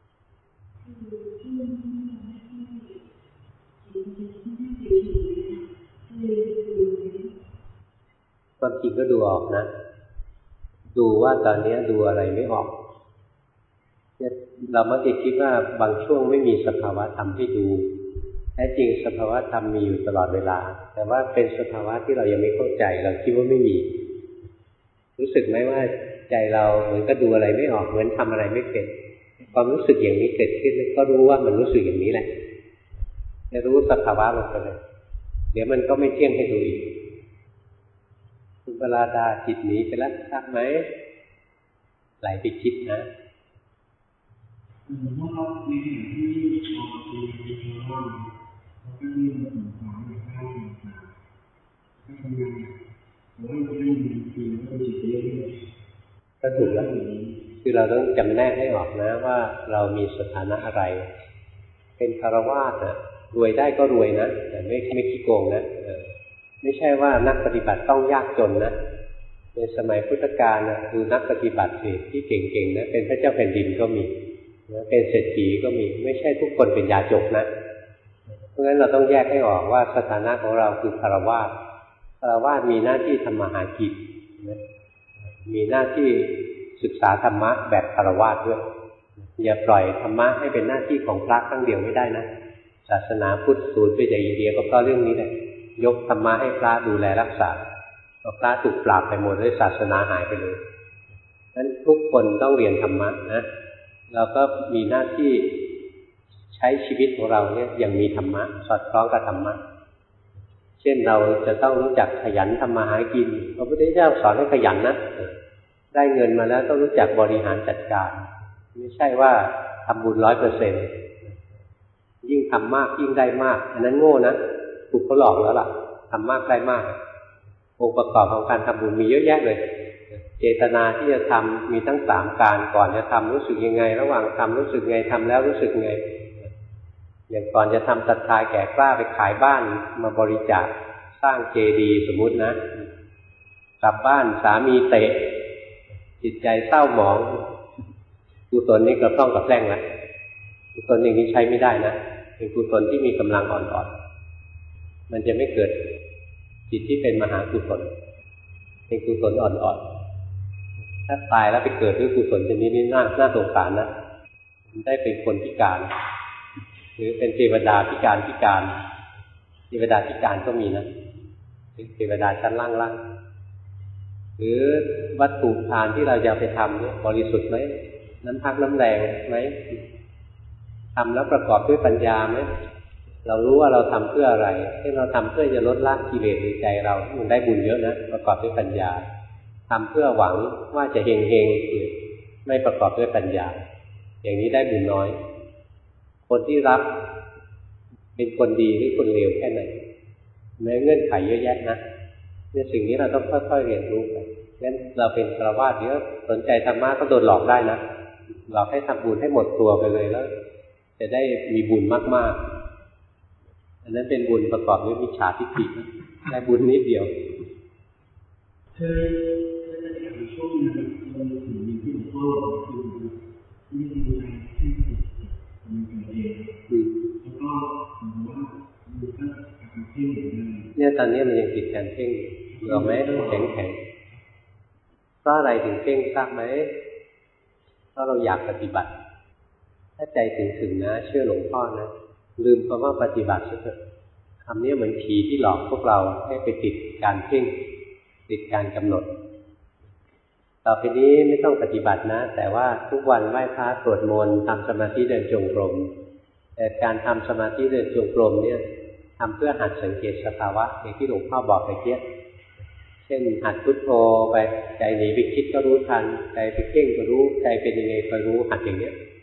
ความจริงก็ดูออกนะดูว่าตอนนี้ดูอะไรไม่ออกเนี่ยเรามักจะคิดว่าบางช่วงไม่มีสภาวะธรรมให้ดูแท้จริงสภาวะธรรมมีอยู่ตลอดเวลาแต่ว่าเป็นสภาวะที่เรายังไม่เข้าใจเราคิดว่าไม่มีรู้สึกไหมว่าใจเราเหมือนก็ดูอะไรไม่ออกเหมือนทำอะไรไม่เป็นความรู้สึกอย่างนี้เกิดขึ้นก็รู้ว่ามันรู้สึกอย่างนี้แหละจะรู้สภาวะลงไปเลยเดี๋ยวมันก็ไม่เที่ยงให้ดูอีกคุณปราดาจิตหนีไปแล้วทราบไหมไหลไปคิดนะอืมเพราะว่าในขณะที่ชาวจีนที่ชาวบ้านเขาก็มีมาถึงความในภาคต่างๆก็ทำงานแต่ว่าเราไม่มีจริงๆก็จิตเยอะเลยก็ถูกแล้วคือเราต้องจำแนกให้ออกนะว่าเรามีสถานะอะไรเป็นฆราวาสนะรวยได้ก็รวยนะแต่ไม่ไม่ขี้โกงนะไม่ใช่ว่านักปฏิบัติต้องยากจนนะในสมัยพุทธกาลนะดูนักปฏิบัติสิที่เก่งๆนะเป็นพระเจ้าแผ่นดินก็มีนะเป็นเศรษฐีก็มีไม่ใช่ทุกคนเป็นยาจกนะเพราะฉะนั้นเราต้องแยกให้ออกว่าสถานะของเราคือฆราวาสฆราวาสมีหน้าที่ทำมาหากินนะมีหน้าที่ศึกษาธรรมะแบบฆราวาสด้วยอย่าปล่อยธรรมะให้เป็นหน้าที่ของพระครั้งเดียวไม่ได้นะศาสนาพุทธสูญไปจากอินเดียก็เพราะเรื่องนี้แหละยกธรรมะให้พระดูแลรักษาพอพระถูกปราบไปหมดด้วยศาสนาหายไปเลยฉะนั้นทุกคนต้องเรียนธรรมะนะเราก็มีหน้าที่ใช้ชีวิตของเราเนี่ยอย่างมีธรรมะสอดคล้องกับธรรมะเช่นเราจะต้องรู้จักขยันทำมาหากินพระพุทธเจ้าสอนให้ขยันนะได้เงินมาแล้วต้องรู้จักบริหารจัดการไม่ใช่ว่าทำบุญร้อยเปอร์เซ็นต์ยิ่งทำมากยิ่งได้มากอันนั้นโง่นะถูกเขาหลอกแล้วล่ะทำมากได้มากองค์ประกอบของการทำบุญมีเยอะแยะเลยเจตนาที่จะทำมีทั้งสามการก่อนจะทำรู้สึกยังไงระหว่างทำรู้สึกไงทำแล้วรู้สึกไงอย่างก่อนจะทำศรัทธาแก่กล้าไปขายบ้านมาบริจาคสร้างเจดีย์สมมุตินะกลับบ้านสามีเตะจิตใจเศร้าหมองกุศลนี้กระต้องกระแกล้งนะกุศลอย่างนี้ใช้ไม่ได้นะเป็นกุศลที่มีกำลังอ่อนๆมันจะไม่เกิดจิตที่เป็นมหากุศลเป็นกุศลอ่อนๆถ้าตายแล้วไปเกิดด้วยกุศลชนิดนี้น่าน่าสงสารนะมันได้เป็นคนพิการหรือเป็นเทวดาพิการพิการเทวดาพิการก็มีนะเทวดาชั้นล่างๆหรือวัตถุทานที่เราจะไปทำเนี่ยบริสุทธิ์ไหมน้ำพักน้ำแรงไหมทำแล้วประกอบด้วยปัญญาไหมเรารู้ว่าเราทำเพื่ออะไรที่เราทำเพื่อจะลดละกิเลสในใจเรามันได้บุญเยอะนะประกอบด้วยปัญญาทำเพื่อหวังว่าจะเฮงเฮงไม่ประกอบด้วยปัญญาอย่างนี้ได้บุญน้อยคนที่รับเป็นคนดีหรือคนเลวแค่ไหนแม้เงื่อนไขเยอะแยะนะเนี่ยสิ่งนี้เราต้องค่อยๆเรียนรู้ไปงั้นเราเป็นฆราวาสเยอะสนใจธรรมะก็โดนหลอกได้นะหลอกให้ทำบุญให้หมดตัวไปเลยแล้วจะได้มีบุญมากๆอันนั้นเป็นบุญประกอบด้วยมิจฉาทิฏฐิได้บุญนิดเดียวเคยเคยถามช่วงนึงเราถึงที่หลวงพ่อคือไม่มีอะไรให้จิตมันเกิดเองแล้วก็ผมว่าดูก็การเพ่งอย่างนั้นเนี่ยตอนนี้มันยังติดการเพ่งเราไม่ต้องแข็งแข็งเพราะอะไรถึงเพ่งทราบไหมเพราะเราอยากปฏิบัติถ้าใจถึงถึงนะเชื่อหลวงพ่อนะลืมคำว่าปฏิบัติเถอะคำนี้เหมือนผีที่หลอกพวกเราให้ไปติดการเพ่งติดการกำหนดต่อไปนี้ไม่ต้องปฏิบัตินะแต่ว่าทุกวันไหว้พระสวดมนต์ทำสมาธิเดินจงกรมแต่การทำสมาธิเดินจงกรมเนี่ยทำเพื่อหัดสังเกตสภาวะอย่างที่หลวงพ่อบอกไปเมื่อกี้เช่นหัดพุทโธไปใจหนีไปคิดก็รู้ทันใจไปเพ่งก็รู้ใจเป็นยังไงก็รู้หัดอย่างเนี้ย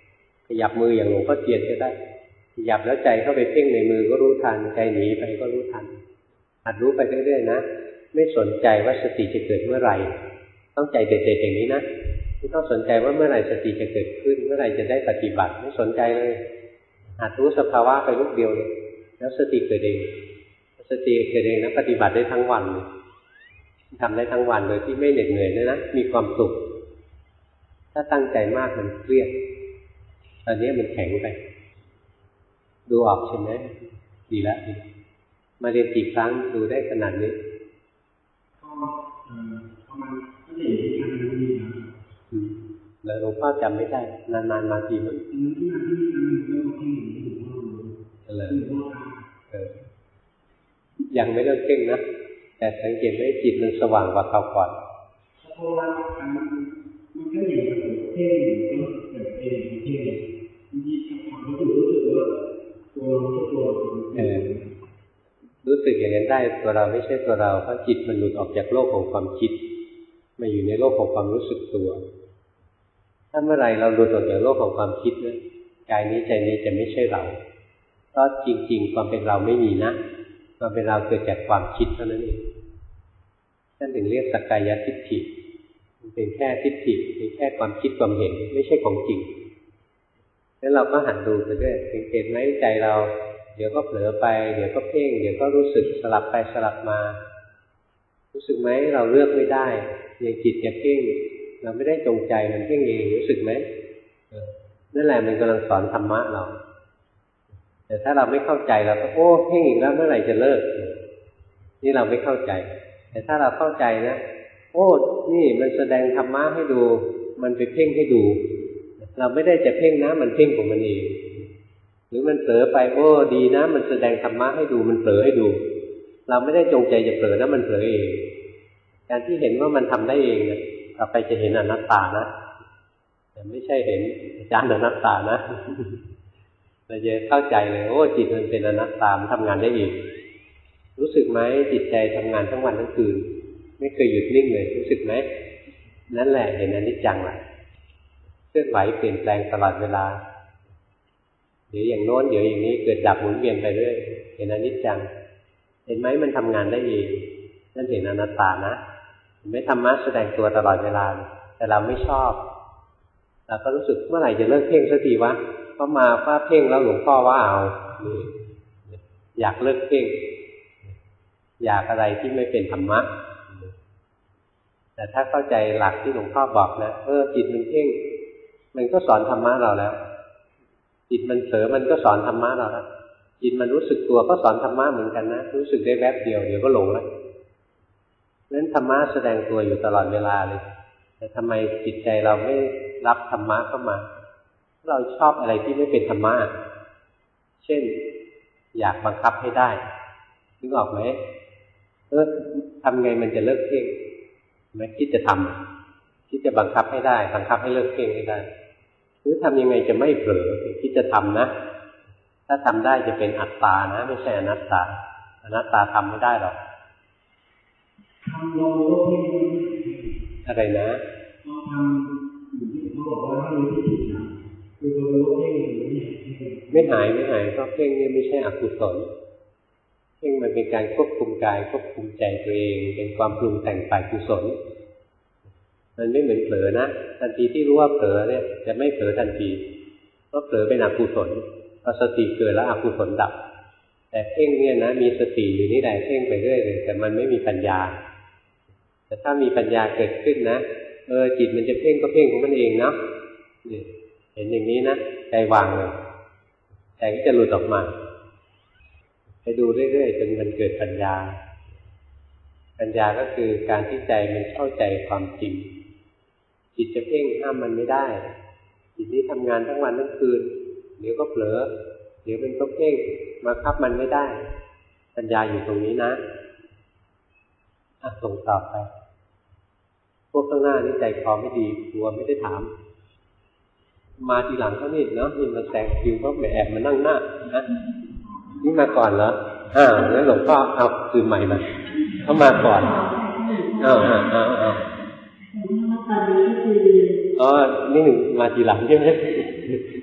ขยับมืออย่างหลวงพ่อเทียนก็ได้ขยับแล้วใจเข้าไปเพ่งในมือก็รู้ทันใจหนีไปก็รู้ทันหัดรู้ไปเรื่อยๆนะไม่สนใจว่าสติจะเกิดเมื่อไหร่ต้องใจเด็ดๆอย่างนี้นะไม่ต้องสนใจว่าเมื่อไหร่สติจะเกิดขึ้นเมื่อไหร่จะได้ปฏิบัติไม่สนใจเลยหัดรู้สภาวะไปลูกเดียวเลยแล้วสติเกิดเองสติเกิดเองนะปฏิบัติได้ทั้งวันทำได้ทั้งวันโดยที่ไม่เหน็ดเหนื่อยเลยนะมีความสุขถ้าตั้งใจมากมันเครียดตอนนี้มันแข็งไปดูออกใช่ไหมดีแล้วมาเรียนกี่ครั้งดูได้ขนาดนี้ก็ประมาณก็เรียนที่ครั้งนี้นะแล้วหลวงพ่อจำไม่ได้นานๆมาทีมั้งที่มาที่ครั้งนี้แล้วที่หลวงพ่ออะไรเออยังไม่เลิกเพ่งนะแต่สังเกตได้จิตมันสว่างกว่าคราวก่อนเพราะว่ามันก็อยู่กับเพ่งก็เกิดเองเพ่งที่ทำให้รู้สึกว่าตัวตัวเออรู้สึกอย่างนั้นได้ตัวเราไม่ใช่ตัวเราเพราะจิตมันหลุดออกจากโลกของความคิดมาอยู่ในโลกของความรู้สึกตัวถ้าเมื่อไรเราหลุดออกจากโลกของความคิดนะกายนี้ใจนี้จะไม่ใช่เราเพราะจริงๆความเป็นเราไม่มีนะความเป็นเราเกิดจากความคิดเท่านั้นเองนั่นถึงเรียกสักกายทิฏฐิมันเป็นแค่ทิฏฐิเป็นแค่ความคิดความเห็นไม่ใช่ของจริงแล้วเราก็หันดูไปด้วยสังเกตไหมใจเราเดี๋ยวก็เผลอไปเดี๋ยวก็เพ่งเดี๋ยวก็รู้สึกสลับไปสลับมารู้สึกไหมเราเลือกไม่ได้อย่างจิตจะเพ่งเราไม่ได้จงใจมันเพ่งเองรู้สึกไหมนั่นแหละมันกำลังสอนธรรมะเราแต่ถ้าเราไม่เข้าใจเราก็โอ้เพ่งอีกแล้วเมื่อไหร่จะเลิกนี่เราไม่เข้าใจแต่ถ้าเราเข้าใจนะโอ้นี่มันแสดงธรรมะให้ดูมันไปเพ่งให้ดูเราไม่ได้จะเพ่งนะมันเพ่งของมันเองหรือมันเผลอไปโอ้ดีนะมันแสดงธรรมะให้ดูมันเผลอให้ดูเราไม่ได้จงใจจะเผลอนะมันเผลอเองการที่เห็นว่ามันทำได้เองเนี่ยต่อไปจะเห็นอนัตตานะแต่ไม่ใช่เห็นอาจารย์อนัตตานะเราจะเข้าใจเลยโอ้จิตมันเป็นอนัตตามันทำงานได้เองรู้สึกไหมจิตใจทำงานทั้งวันทั้งคืนไม่เคยหยุดนิ่งเลยรู้สึกไหมนั่นแหละเห็นอนิจจังแหละเคลื่อนไหวเปลี่ยนแปลงตลอดเวลาเดี๋ยวอย่างโน้นเดี๋ยวอย่างนี้เกิดดับหมุนเวียนไปเรื่อยเห็นอนิจจังเห็นไหมมันทำงานได้เองนั่นเห็นอนัตตานะเห็นไหมธรรมะแสดงตัวตลอดเวลาแต่เราไม่ชอบเราก็รู้สึกเมื่อไหร่จะเลิกเพ่งสักทีวะเพราะมาว่าเพ่งแล้วหลวงพ่อว่าเอาอยากเลิกเพ่งอยากอะไรที่ไม่เป็นธรรมะแต่ถ้าเข้าใจหลักที่หลวงพ่อบอกนะเออจิตมันเพ่งมันก็สอนธรรมะเราแล้วจิตมันเผลอมันก็สอนธรรมะเราแล้วจิตมันรู้สึกตัวก็สอนธรรมะเหมือนกันนะรู้สึกได้แวบเดียวเดี๋ยวก็หลงแล้วนั้นธรรมะแสดงตัวอยู่ตลอดเวลาเลยแต่ทำไมจิตใจเราไม่รับธรรมะเข้ามาเราชอบอะไรที่ไม่เป็นธรรมะเช่นอยากบังคับให้ได้นึกออกไหมเออทำไงมันจะเลิกเพ่งไหมคิดจะทำคิดจะบังคับให้ได้บังคับให้เลิกเพ่งให้ได้หรือทำยังไงจะไม่เผลอคิดจะทำนะถ้าทำได้จะเป็นอัตตานะไม่ใช่อนัตตาอนัตตาทำไม่ได้หรอกทำเราเพ่งอะไรนะเราทำอยู่ที่เขาบอกว่าให้รู้ที่ผิดนะคือเรารู้เพ่งอย่างนี้ไม่หายไม่หายเพราะเพ่งนี่ไม่ใช่อกุศลเพ่งมันเป็นการควบคุมกายควบคุมใจตัวเองเป็นความปรุงแต่งฝ่ายกุศลมันไม่เหมือนเผลอนะทันทีที่รู้ว่าเผลอเนี่ยจะไม่เผลอทันทีเพราะเผลอเป็นอกุศลพอสติเกิดแล้วอกุศลดับแต่เพ่งเนี่ยนะมีสติอยู่นี่แหละเพ่งไปเรื่อยเลยแต่มันไม่มีปัญญาแต่ถ้ามีปัญญาเกิดขึ้นนะเออจิตมันจะเพ่งก็เพ่งของมันเองเนาะนี่เห็นอย่างนี้นะใจวางเลยใจก็จะหลุดออกมาไปดูเรื่อยๆจนมันเกิดปัญญาปัญญาก็คือการที่ใจมันเข้าใจความจริงจิตจะเพ่งห้ามมันไม่ได้จิตนี้ทำงานทั้งวันทั้งคืนเดี๋ยวก็เผลอเดี๋ยวมันก็เพ่งมาคับมันไม่ได้ปัญญาอยู่ตรงนี้นะอ่ะส่งต่อไปพวกข้างหน้านี่ใจคอไม่ดีกลัวไม่ได้ถามมาทีหลังเขานี่เนาะนี่มาแซงคิวเขาแอบมานั่งหน้านะนี่มาก่อนเหรออ่าแล้วหลวงพ่อเอาคืนใหม่มาเขามาก่อนอ้าวอ้าวอ้าวอ้าวอ๋อนี่หนึ่งมาทีหลังใช่ไหม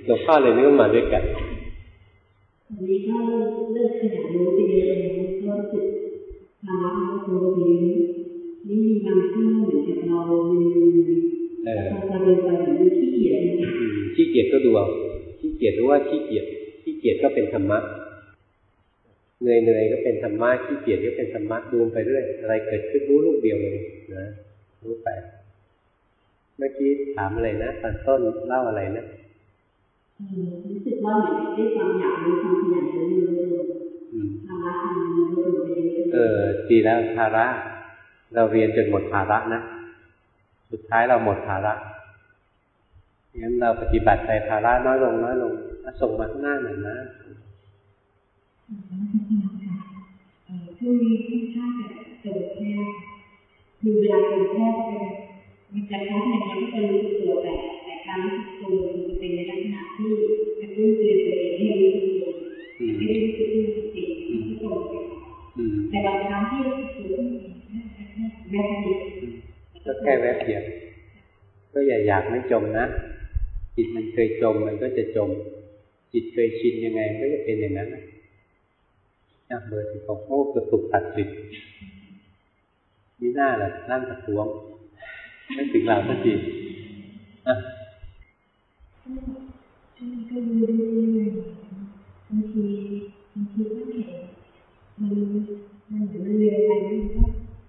หลวงพ่อเลยนึกว่ามาด้วยกันวันนี้ก็เลิกขยันรู้ไปเยอะเลยก็รู้สึกภาวะของตัวเองนี่มีบางช่วงเหมือนกับเราเออพอเดินไปเหมือนขี้เกียจขี้เกียจก็ดูเอาขี้เกียจรู้ว่าขี้เกียจขี้เกียจก็เป็นธรรมะเหนื่อยเหนื่อยก็เป็นธรรมะขี้เกียจก็เป็นธรรมะดูไปเรื่อยอะไรเกิดขึ้นรู้ลูกเดียวเลยนะรู้ไปเมื่อกี้ถามอะไรนะตอนต้นเล่าอะไรนะรู้สึกว่าเหมือนได้ความอยากรู้ความขยันรู้เลยภาระทำรู้ไปเรื่อยเออดีแล้วภาระเราเรียนจนหมดภาระนะสุดท้ายเราหมดภาระงั้นเราปฏิบัติไปภาระน้อยลงน้อยลงส่งมาข้างหน้าหน่อยนะช่วงนี้ค่อนข้างจะจมแคบคือเวลาจมแคบมันจะท้องอย่างนี้ก็จะรู้สึกตัวแต่แต่การรู้สึกตัวมันจะเป็นในลักษณะที่กระตุ้นเตือนตัวเองให้รู้สึกตัวไม่ได้รู้สึกตัวจริงที่ตรงไปแต่บางครั้งที่รู้สึกตัวแวบเดียวก็แค่แวบเดียวก็อย่าอยากไม่จมนะจิตมันเคยจมมันก็จะจมจิตเคยชินยังไงก็จะเป็นอย่างนั้นนะอ่ะเบอร์สิบหกโอ้กระตุกตัดสิทธิ์มีหน้าแหละร่างกระท้วงไม่ถึงเราสักทีอ่ะช่วงก็ดูดูเลยบางทีบางทีก็เห็นมันมันเหมือนมันเรียนไปมันก็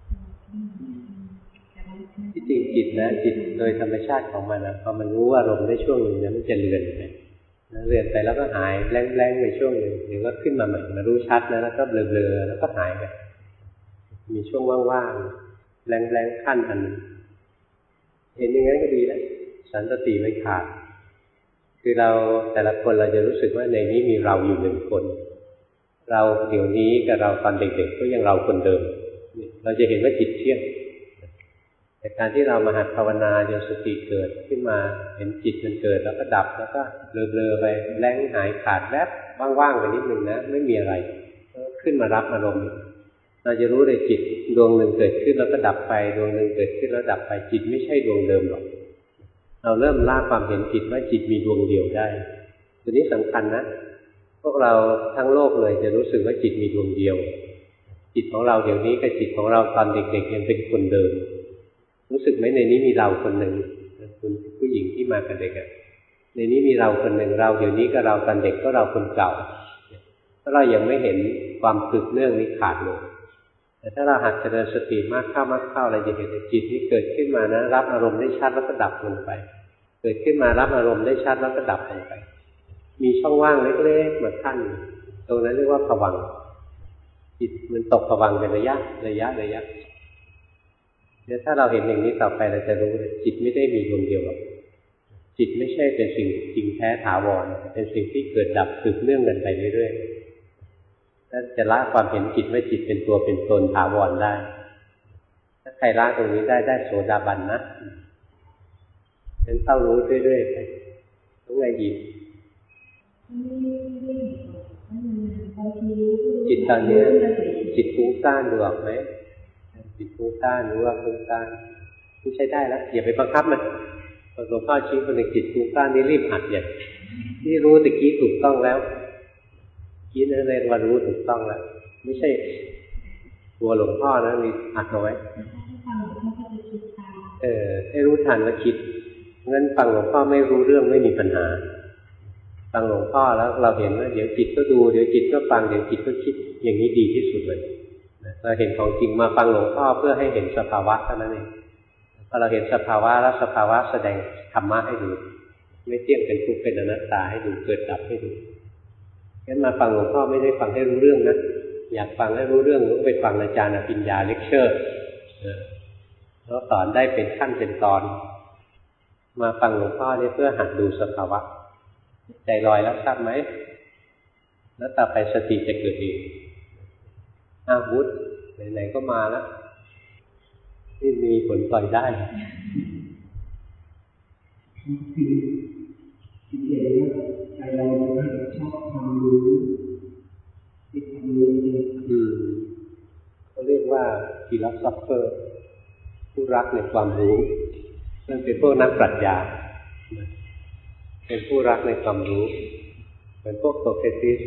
ที่จริงจิตนะจิตโดยธรรมชาติของมันนะพอมันรู้ว่าอารมณ์ได้ช่วงหนึ่งนะมันจะเลือนไปเลือนไปแล้วก็หายแรงๆในช่วงหนึ่งเดี๋ยวก็ขึ้นมาใหม่มารู้ชัดนะแล้วก็เบลอๆแล้วก็หายไปมีช่วงว่างๆแรงๆขั้นอันเห็นอย่างนั้นก็ดีแล้วสันสติไม่ขาดคือเราแต่ละคนเราจะรู้สึกว่าในนี้มีเราอยู่หนึ่งคนเราเดี๋ยวนี้กับเราตอนเด็กๆก็ยังเราคนเดิมเราจะเห็นว่าจิตเที่ยงแต่การที่เรามาหัดภาวนาจนสติเกิดขึ้นมาเห็นจิตมันเกิดแล้วก็ดับแล้วก็เบลอๆไปแรงหายขาดแวบว่างๆไปนิดนึงนะไม่มีอะไรก็ขึ้นมารับอารมณ์เราจะรู้เลยจิตดวงหนึ่งเกิดขึ้นแล้วก็ดับไปดวงหนึ่งเกิดขึ้นแล้วดับไปจิตไม่ใช่ดวงเดิมหรอกเราเริ่มละความเห็นผิดว่าจิตมีดวงเดียวได้ตัวนี้สำคัญนะพวกเราทั้งโลกเลยจะรู้สึกว่าจิตมีดวงเดียวจิตของเราเดี๋ยวนี้กับจิตของเราตอนเด็กๆยังเป็นคนเดิมรู้สึกไหมในนี้มีเราคนหนึ่งคุณผู้หญิงที่มากับเด็กอ่ะในนี้มีเราคนหนึ่งเราเดี๋ยวนี้ก็เราตอนเด็กก็เราคนเก่าเพราะเรายังไม่เห็นความสืบเนื่องนี้ขาดเลยแต่ถ้าเราหัดเจริญสติมากเข้ามากเข้าเราจะเห็นจิตนี้เกิดขึ้นมานะรับอารมณ์ได้ชัดแล้วก็ดับลงไปเกิดขึ้นมารับอารมณ์ได้ชัดแล้วก็ดับลงไปมีช่องว่างเล็กๆมาขั้นตรงนั้นเรียกว่าภวังค์จิตมันตกภวังค์เป็นระยะระยะระยะเดี๋ยวถ้าเราเห็นอย่างนี้ต่อไปเราจะรู้เลยจิตไม่ได้มีดวงเดียวหรอกจิตไม่ใช่เป็นสิ่งจริงแท้ถาวรเป็นสิ่งที่เกิดดับสืบเนื่องกันไปเรื่อยๆถ้าจะละความเห็นจิตว่าจิตเป็นตัวเป็นตนถาวรได้ถ้าใครละตรงนี้ได้ได้โสดาบันนะเป็นเต้ารู้เรื่อยๆไปต้องไงอีกจิตตอนนี้จิตฟุ้งซ่านดูออกไหมจิตฟุ้งซ่านรู้ว่าฟุ้งซ่านไม่ใช่ได้แล้วอย่าไปบังคับมันหลวงพ่อชี้คนในจิตฟุ้งซ่านนี่รีบหัดอย่างที่รู้ตะกี้ถูกต้องแล้วกี้นั่นเรียกว่ารู้ถูกต้องแล้วไม่ใช่ตัวหลวงพ่อนะมีหัดเอาไว้เออให้รู้ทันแล้วคิดงั้นฟังหลวงพ่อไม่รู้เรื่องไม่มีปัญหาฟังหลวงพ่อแล้วเราเห็นว่าเดี๋ยวจิตก็ดูเดี๋ยวจิตก็ฟังเดี๋ยวจิตก็คิดอย่างนี้ดีที่สุดเลยเราเห็นของจริงมาฟังหลวงพ่อเพื่อให้เห็นสภาวะเท่านั้นเองพอเราเห็นสภาวะแล้วสภาวะแสดงธรรมะให้ดูไม่เที่ยงเป็นทุกข์เป็นอนัตตาให้ดูเกิดดับให้ดูงั้นมาฟังหลวงพ่อไม่ได้ฟังให้รู้เรื่องนะอยากฟังให้รู้เรื่องก็ไปฟังอาจารย์อภิญญาเลคเชอร์แล้วสอนได้เป็นขั้นเป็นตอนมาฟังหลวงพ่อนี่เพื่อหัดดูสภาวะใจลอยแล้วทราบไหมแล้วต่อไปสติจะเกิดเองอ้าววุฒิไหนๆก็มาแล้วนี่มีผลปล่อยได้คือที่เรียกว่าใจเราชอบความรู้ติดความรู้อืมเขาเรียกว่าฟิลโสเฟอร์ผู้รักในความรู้นั่นเป็นพวกนักปรัชญาเป็นผู้รักในความรู้เป็นพวกโสเครติส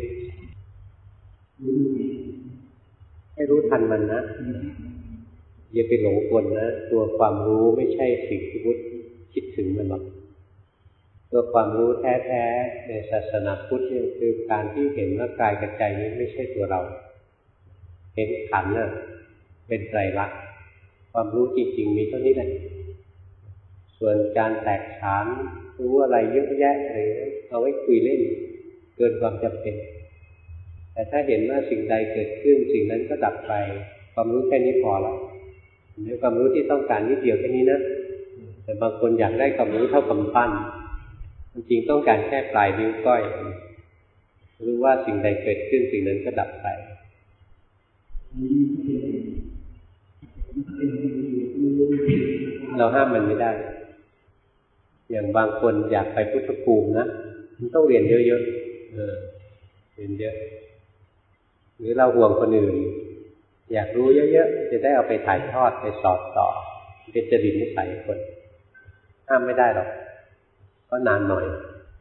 ให้รู้ทันมันนะอย่าไปหลงกลนะตัวความรู้ไม่ใช่สิ่งที่พุทธคิดถึงมันหรอกตัวความรู้แท้ๆในศาสนาพุทธเนี่ยคือการที่เห็นว่ากายกับใจนี้ไม่ใช่ตัวเราเห็นขันธ์น่ะเป็นไตรลักษณ์ความรู้จริงๆมีเท่านี้แหละส่วนการแตกฉานรู้อะไรเยอะแยะอะไรเอาไว้คุยเล่นเกินความจำเป็นแต่ถ้าเห็นว่าสิ่งใดเกิดขึ้นสิ่งนั้นก็ดับไปความรู้แค่นี้พอแล้วในความรู้ที่ต้องการนิดเดียวแค่นี้นะแต่บางคนอยากได้ความรู้เท่ากำปั้นจริงๆต้องการแค่ปลายนิ้วก้อยรู้ว่าสิ่งใดเกิดขึ้นสิ่งนั้นก็ดับไปเราห้ามมันไม่ได้อย่างบางคนอยากไปพุทธภูมินะมันต้องเรียนเยอะๆเออเรียนเยอะหรือเราห่วงคนอื่นอยากรู้เยอะๆจะได้เอาไปถ่ายทอดไปสอนต่อเป็นจริตนิสัยคนห้ามไม่ได้หรอกก็นานหน่อย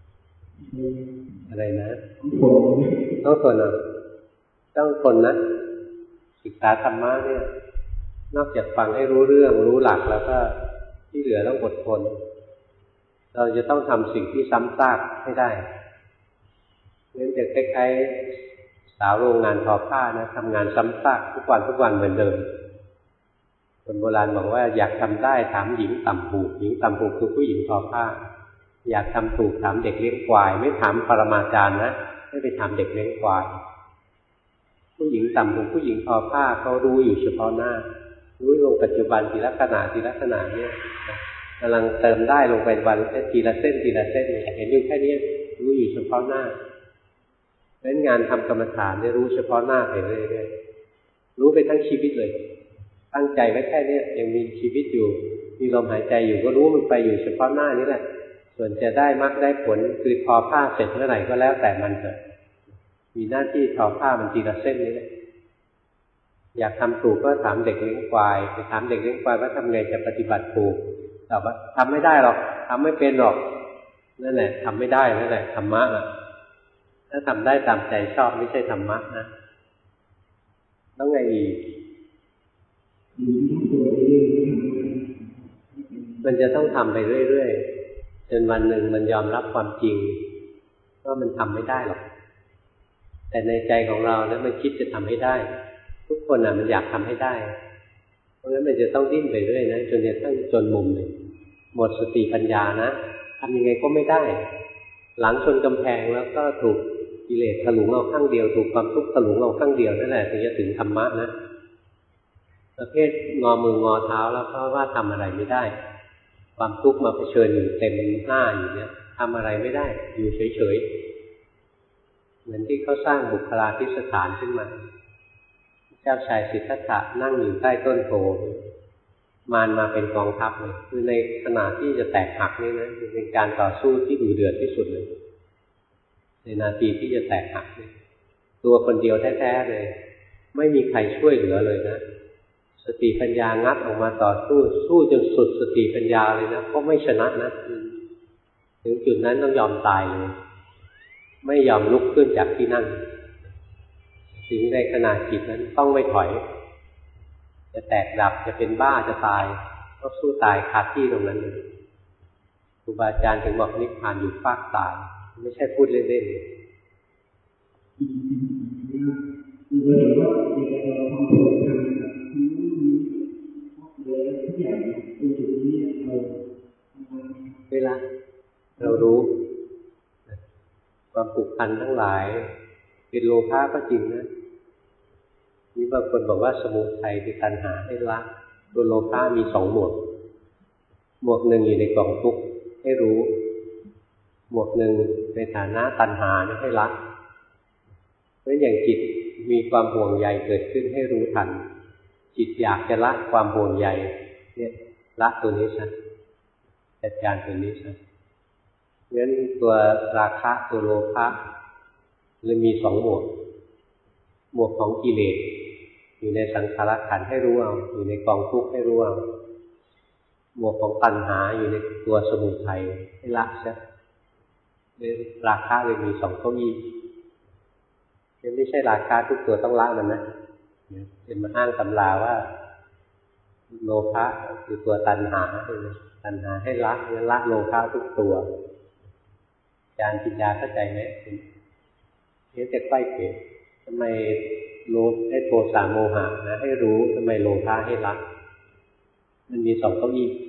อะไรนะต้องทนอ่ะต้องทนนะศึกษาธรรมะเนี่ยนอกจากฟังให้รู้เรื่องรู้หลักแล้วก็ที่เหลือต้องอดทนเราจะต้องทำสิ่งที่ซ้ำซากให้ได้งั้นจะคล้ายๆสาวโรงงานทอผ้านะทำงานซ้ำซากทุกวันทุกวันเหมือนเดิมคนโบราณบอกว่าอยากทำได้ถามหญิงต่ำหูหญิงต่ำหูคือผู้หญิงทอผ้าอยากทำถูกถามเด็กเลี้ยงควายไม่ถามปรมาจารย์นะไม่ไปถามเด็กเลี้ยงควายผู้หญิงต่ำหูผู้หญิงทอผ้าเขารู้อยู่เฉพาะหน้ารู้ลงปัจจุบันทีละขณะทีละขณะเนี่ยกำลังเติมได้ลงไปวันทีละเส้นทีละเส้นเห็นอยู่แค่นี้รู้อยู่เฉพาะหน้าเพราะฉะนั้นงานทำกรรมฐานเนี่ยรู้เฉพาะหน้าไปเรื่อยๆรู้ไปทั้งชีวิตเลยตั้งใจไว้แค่นี้ยังมีชีวิตอยู่มีลมหายใจอยู่ก็รู้มันไปอยู่เฉพาะหน้านี้แหละส่วนจะได้มรรคได้ผลคือทอผ้าเสร็จเมื่อไหร่ก็แล้วแต่มันเถอะมีหน้าที่ทอผ้ามันทีละเส้นนี้แหละอยากทำถูกก็ถามเด็กเลี้ยงควายไปถามเด็กเลี้ยงควายว่าทำไงจะปฏิบัติถูกตอบว่าทำไม่ได้หรอกทำไม่เป็นหรอกนั่นแหละทำไม่ได้นั่นแหละธรรมะน่ะถ้าทำได้ตามใจชอบไม่ใช่ธรรมะนะต้องไงอีกมันจะต้องทำไปเรื่อยๆจนวันหนึ่งมันยอมรับความจริงว่ามันทำไม่ได้หรอกแต่ในใจของเราเนี่ยมันคิดจะทำให้ได้ทุกคนน่ะมันอยากทำให้ได้เพราะงั้นมันจะต้องดิ้นไปเรื่อยนะจนจะต้องจนมุมหนึ่งหมดสติปัญญานะทำยังไงก็ไม่ได้หลังชนกำแพงแล้วก็ถูกกิเลสถลุงเอาข้างเดียวถูกความทุกข์ถลุงเอาข้างเดียวนั่นแหละถึงจะถึงธรรมะนะประเภทงอมืองอเท้าแล้วก็ว่าทำอะไรไม่ได้ความทุกข์มาเผชิญอยู่เต็มหน้าอยู่เนี่ยทำอะไรไม่ได้อยู่เฉยๆเหมือนที่เขาสร้างบุคลาภิสถานขึ้นมาเจ้าชายสิทธัตถะนั่งอยู่ใต้ต้นโพมารมาเป็นกองทัพเลยคือในขณะที่จะแตกหักนี่นะเป็นการต่อสู้ที่ดุเดือดที่สุดเลยในนาทีที่จะแตกหักเนี่ยตัวคนเดียวแท้ๆเลยไม่มีใครช่วยเหลือเลยนะสติปัญญางัดออกมาต่อสู้สู้จนสุดสติปัญญาเลยนะก็ไม่ชนะนะถึงจุดนั้นต้องยอมตายเลยไม่ยอมลุกขึ้นจากที่นั่งถึงในขณะจิตนั้นต้องไม่ถอยจะแตกดับจะเป็นบ้าจะตายก็สู้ตายคาที่ตรงนั้นเลยครูบาอาจารย์ถึงบอกนิพพานอยู่ฟากตายไม่ใช่พูดเล่นๆเวลาเรารู้ความผูกพันทั้งหลายเป็นโลภะก็จริงนะมีบางคนบอกว่าสมุทัยคือตัณหาให้ละตัวโลภะมีสองหมวกหมวกหนึ่งอยู่ในกล่องทุกข์ให้รู้หมวกหนึ่งในฐานะตัณหาให้ละเพราะอย่างจิตมีความห่วงใยเกิดขึ้นให้รู้ทันจิตอยากจะละความห่วงใยเนี่ยละตัวนี้ซะจัดการตัวนี้ซะงั้นตัวราคะตัวโลภะเลยมีสองหมวกหมวกของกิเลสอยู่ในสังขารขันธ์ให้รู้เอาอยู่ในกองทุกข์ให้รู้เอาหมวกของตัณหาอยู่ในตัวสมุทัยให้ละซะเนี่ยราคะเลยมีสองเก้าอี้ไม่ใช่ราคะทุกตัวต้องละมันนะเป็นมาอ้างตำราว่าโลภะคือตัวตัณหาตัณหาให้ละงั้นละโลภะทุกตัวอาจารย์ปัญญาเข้าใจไหมนี่จะใกล้เกิดทำไมโลภให้โทสะโมหะนะให้รู้ทำไมโลภะให้ละมันมีสองเก้าอี้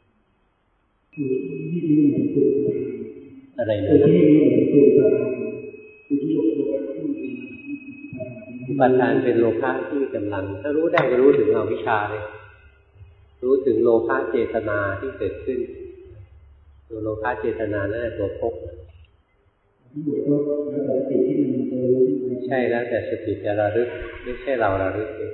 อะไรนะอุปทานเป็นโลภะที่กำลังถ้ารู้ได้ก็รู้ถึงอวิชชาเลยรู้ถึงโลภะเจตนาที่เกิดขึ้นตัวโลภะเจตนานั่นแหละตัวภพใช่แล้วแต่สติจะระลึกไม่ใช่เราระลึกเอง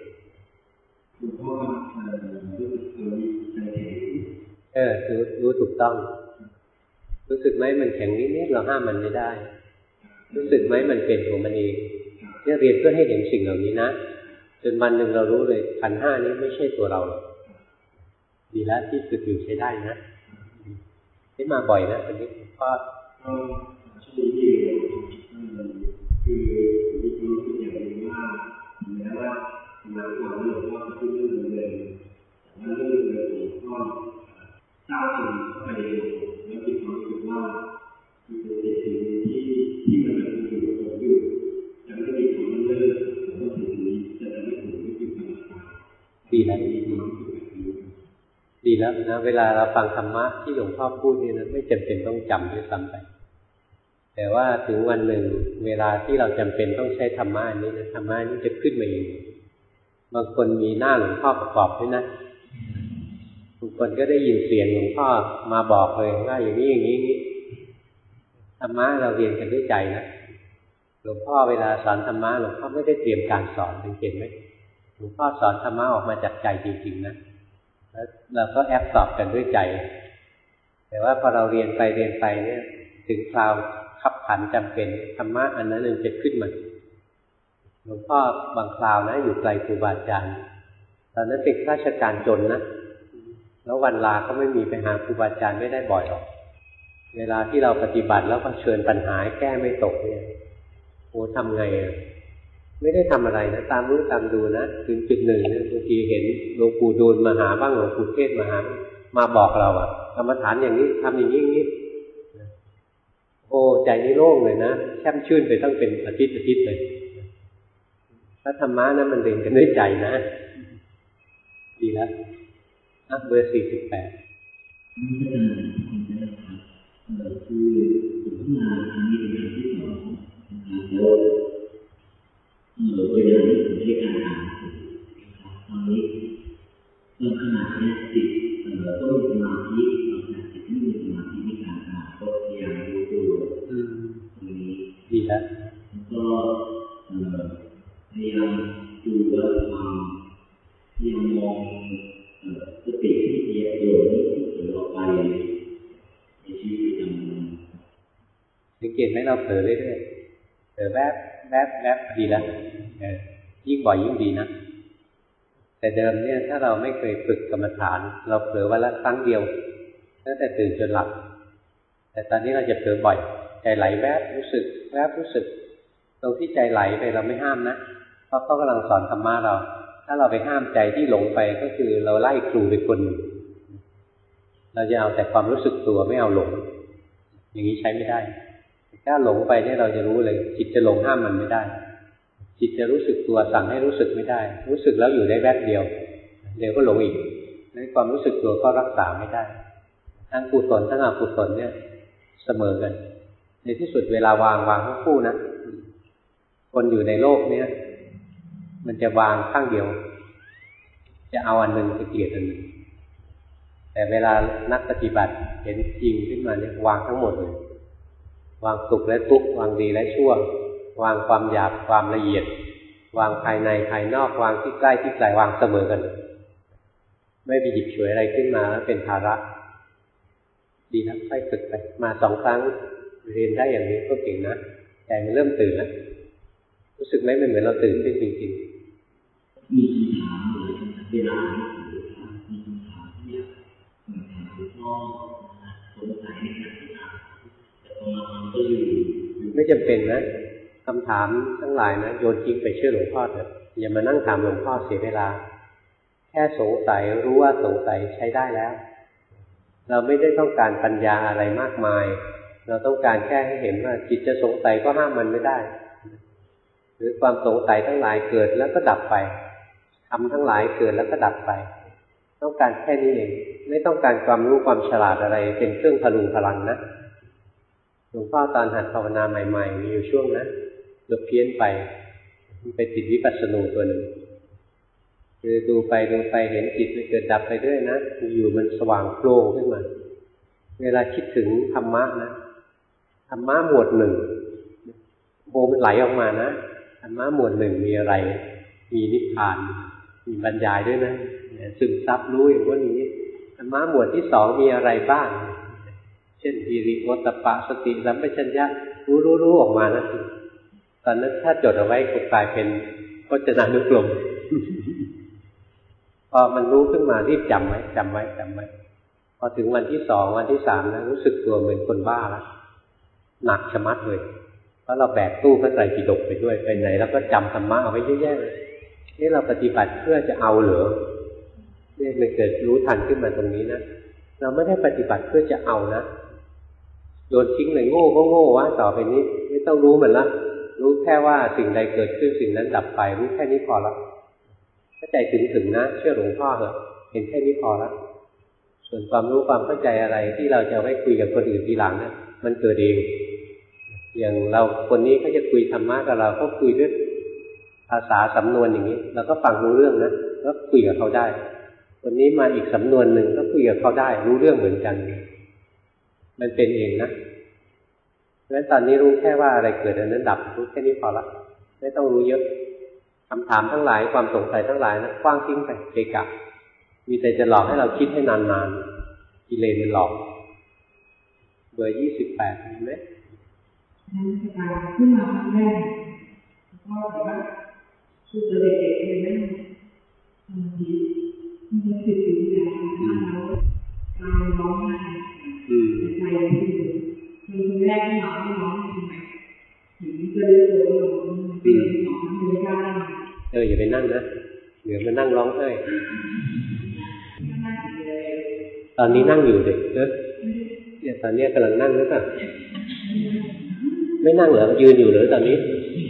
เออรู้รู้ถูกต้องรู้สึกไหมมันแข็งนิดๆเราห้ามมันไม่ได้รู้สึกไหมมันเป็นของมันเองเนี่ยเรียนเพื่อให้เห็นสิ่งเหล่านี้นะจนวันหนึ่งเรารู้เลยขันธ์ห้านี้ไม่ใช่ตัวเราดีแล้วที่ฝึกอยู่ใช้ได้นะนี่มาบ่อยนะวันนี้ก็ช่วงที่คือผมมีความรู้สึกอย่างนี้ว่าแม้ว่าสมัยก่อนเราก็พูดเรื่องเดิมแต่ว่าเรื่องเดิมผมก็ก้าวถึงเข้าไปเร็วแล้วมีความรู้สึกว่ามีเป็นสิ่งที่ที่มันเป็นอยู่กับผมอยู่จะไม่มีคำว่าเลิกผมว่าสิ่งนี้จะทำให้ผมไม่อยู่ตลอดกาลดีแล้วดีแล้วนะเวลาเราฟังธรรมะที่หลวงพ่อพูดนี่นะไม่จำเป็นต้องจำด้วยซ้ำไปแต่ว่าถึงวันหนึ่งเวลาที่เราจำเป็นต้องใช้ธรรมะนี้นะธรรมะนี้จะขึ้นมาเองบางคนมีหน้าหลวงพ่อประกอบด้วยนะบางคนก็ได้ยินเสียงหลวงพ่อมาบอกเลยว่าอย่างนี้อย่างนี้นี้ธรรมะเราเรียนกันด้วยใจนะหลวงพ่อเวลาสอนธรรมะหลวงพ่อไม่ได้เตรียมการสอนเห็นไหมหลวงพ่อสอนธรรมะออกมาจากใจจริงๆนะแล้วเราก็แอบสอบกันด้วยใจแต่ว่าพอเราเรียนไปเรียนไปเนี่ยถึงคราวขับขันจำเป็นธรรมะอันนั้นมันจะขึ้นมาหลวงพ่อบางคราวนะอยู่ไกลครูบาอาจารย์ตอนนั้นเป็นข้าราชการจนนะแล้ววันลาก็ไม่มีไปหาครูบาอาจารย์ไม่ได้บ่อยหรอกเวลาที่เราปฏิบัติแล้วก็เชิญปัญหาแก้ไม่ตกเนี่ยโอ้ทำไงอ่ะไม่ได้ทำอะไรนะตามรู้ตามดูนะถึงจุดหนึ่งเนี่ยบางทีเห็นหลวงปู่ดูลมาหาบ้างหลวงปู่เทศมาหามาบอกเราอ่ะกรรมฐานอย่างนี้ทำอย่างนี้อย่างนี้โอ้ใจนี่โล่งเลยนะแช่มชื่นไปตั้งเป็นอาทิตย์อาทิตย์เลยถ้าธรรมะนั้นมันเรียนกันด้วยใจนะดีแล้วอ่ะเบอร์สี่สิบแปดนี่ก็จะเป็นคนได้ครับเอ่อคือผมมาครั้งนี้เป็นครั้งที่สองนะครับแล้วเอ่อเวลาที่ผมได้การอ่านนะครับตอนนี้เริ่มขนาดนี้จิตเอ่อต้องมีสมาธิหลังจากจิตไม่มีสมาธิในการอ่านก็พยายามรู้ตัวตรงนี้ดีแล้วแล้วก็เอ่อพยายามดูว่าความพยายามมองสติที่เยียบโยนที่เผลอออกไปในชีวิตประจำวันสังเกตไหมเราเผลอเรื่อยๆเผลอแวบแวบแวบดีแล้วยิ่งบ่อยยิ่งดีนะแต่เดิมเนี่ยถ้าเราไม่เคยฝึกกรรมฐานเราเผลอวันละครั้งเดียวตั้งแต่ตื่นจนหลับแต่ตอนนี้เราจะเผลอบ่อยใจไหลแวบรู้สึกแวบรู้สึกตรงที่ใจไหลไปเราไม่ห้ามนะเพราะเขากำลังสอนธรรมะเราถ้าเราไปห้ามใจที่หลงไปก็คือเราไล่ครูไปคนหนึ่งเราจะเอาแต่ความรู้สึกตัวไม่เอาหลงอย่างนี้ใช้ไม่ได้ถ้าหลงไปเนี่ยเราจะรู้เลยจิตจะหลงห้ามมันไม่ได้จิตจะรู้สึกตัวสั่งให้รู้สึกไม่ได้รู้สึกแล้วอยู่ได้แวบเดียวเดี๋ยวก็หลงอีกในความรู้สึกตัวก็รักษาไม่ได้ทั้งกุศลทั้งอกุศลเนี่ยเสมอกันในที่สุดเวลาวางวางทั้งคู่นะคนอยู่ในโลกเนี้ยมันจะวางข้างเดียวจะเอาอันหนึ่งไปเกลียดอันหนึ่งแต่เวลานักปฏิบัติเห็นจริงขึ้นมาเนี่ยวางทั้งหมดเลยวางสุขและทุกข์วางดีและชั่ววางความหยาบความละเอียดวางภายในภายนอกวางที่ใกล้ที่ไกลวางเสมอกันไม่ไปหยิบฉวยอะไรขึ้นมาแล้วเป็นภาระดีนะค่อยฝึกไปมาสองครั้งเรียนได้อย่างนี้ก็เก่งนะใจมันเริ่มตื่นแล้วรู้สึกไหมมันเหมือนเราตื่นขึ้นจริงๆมีคำถามเลยเวลามีคำถามที่อยากถามหลวงพ่อสงสัยในการที่ถามแต่พอมาทำก็ลืไม่จำเป็นนะคำถามทั้งหลายนะโยนทิ้งไปเชื่อหลวงพ่อเถอะอย่ามานั่งถามหลวงพ่อเสียเวลาแค่สงสัยรู้ว่าสงสัยใช้ได้แล้วเราไม่ได้ต้องการปัญญาอะไรมากมายเราต้องการแค่ให้เห็นว่าจิตจะสงสัยก็ห้ามมันไม่ได้หรือความสงสัยทั้งหลายเกิดแล้วก็ดับไปธรรมทั้งหลายเกิดแล้วก็ดับไปต้องการแค่นี้เองไม่ต้องการความรู้ความฉลาดอะไรเป็นเครื่องพลุงพลังนะหลวงพ่อตอนหัดภาวนาใหม่ๆมีอยู่ช่วงนะเกือบเพี้ยนไปไปติดวิปัสสนูตัวหนึ่งคือดูไปดูไปเห็นจิตมันเกิดดับไปด้วยนะอยู่มันสว่างโปร่งขึ้นมาเวลาคิดถึงธรรมะนะธรรมะหมวดหนึ่งโบมันไหลออกมานะธรรมะหมวดหนึ่งมีอะไรมีนิพพานมีบรรยายด้วยนะซึมซับรู้อย่างว่านี้ธรรมะหมวดที่สองมีอะไรบ้างเช่นฮิริโอตตัปปะสติสัมปชัญญะรู้รู้รู้ออกมานะตอนนั้นถ้าจดเอาไว้ก็กลายเป็นพจนานุกรมพอมันรู้ขึ้นมารีบจำไว้จำไว้จำไว้พอถึงวันที่สองวันที่สามนะรู้สึกตัวเหมือนคนบ้าแล้วหนักชะมัดเลยเพราะเราแบกตู้พระไตรปิฎกไปด้วยไปไหนแล้วก็จำธรรมะเอาไว้เยอะแยะเลยนี่เราปฏิบัติเพื่อจะเอาเหรอเนี่ยมันเกิดรู้ทันขึ้นมาตรงนี้นะเราไม่ได้ปฏิบัติเพื่อจะเอานะโยนทิ้งเลยโง่ก็โง่วะต่อไปนี้ไม่ต้องรู้มันละรู้แค่ว่าสิ่งใดเกิดขึ้นสิ่งนั้นดับไปรู้แค่นี้พอละเข้าใจถึงถึงนะเชื่อหลวงพ่อเถอะเห็นแค่นี้พอละส่วนความรู้ความเข้าใจอะไรที่เราจะไว้คุยกับคนอื่นทีหลังนะมันเกิดเองอย่างเราคนนี้เขาจะคุยธรรมะกับเราก็คุยด้วยภาษาสำนวนอย่างนี้เราก็ฟังรู้เรื่องนะก็คุยกับเขาได้คนนี้มาอีกสำนวนหนึ่งก็คุยกับเขาได้รู้เรื่องเหมือนกันมันเป็นเองนะเพราะฉะนั้นตอนนี้รู้แค่ว่าอะไรเกิดอันนั้นดับรู้แค่นี้พอละไม่ต้องรู้เยอะคำถามทั้งหลายความสงสัยทั้งหลายนะกว้างทิ้งไปเกะกะมีแต่จะหลอกให้เราคิดให้นานๆกิเลสมันหลอกเบอร์ยี่สิบแปดมีไหมนั่นคือการขึ้นมาครั้งแรกก็แบบว่าคือตัวเด็กๆเลยนะบางทีมันจะติดอยู่อย่างนั้นแล้วกายร้องไห้แต่ใจมันอยู่คือคนแรกที่น้องที่น้องทำไมถึงจะรู้ตัวว่าน้องเป็นน้องไม่ได้เอออย่าไปนั่งนะเดี๋ยวมานั่งร้องไห้ตอนนี้นั่งอยู่เด็กเนอะเนี่ยตอนนี้กำลังนั่งหรือเปล่าไม่นั่งเหรอยืนอยู่หรือตอนนี้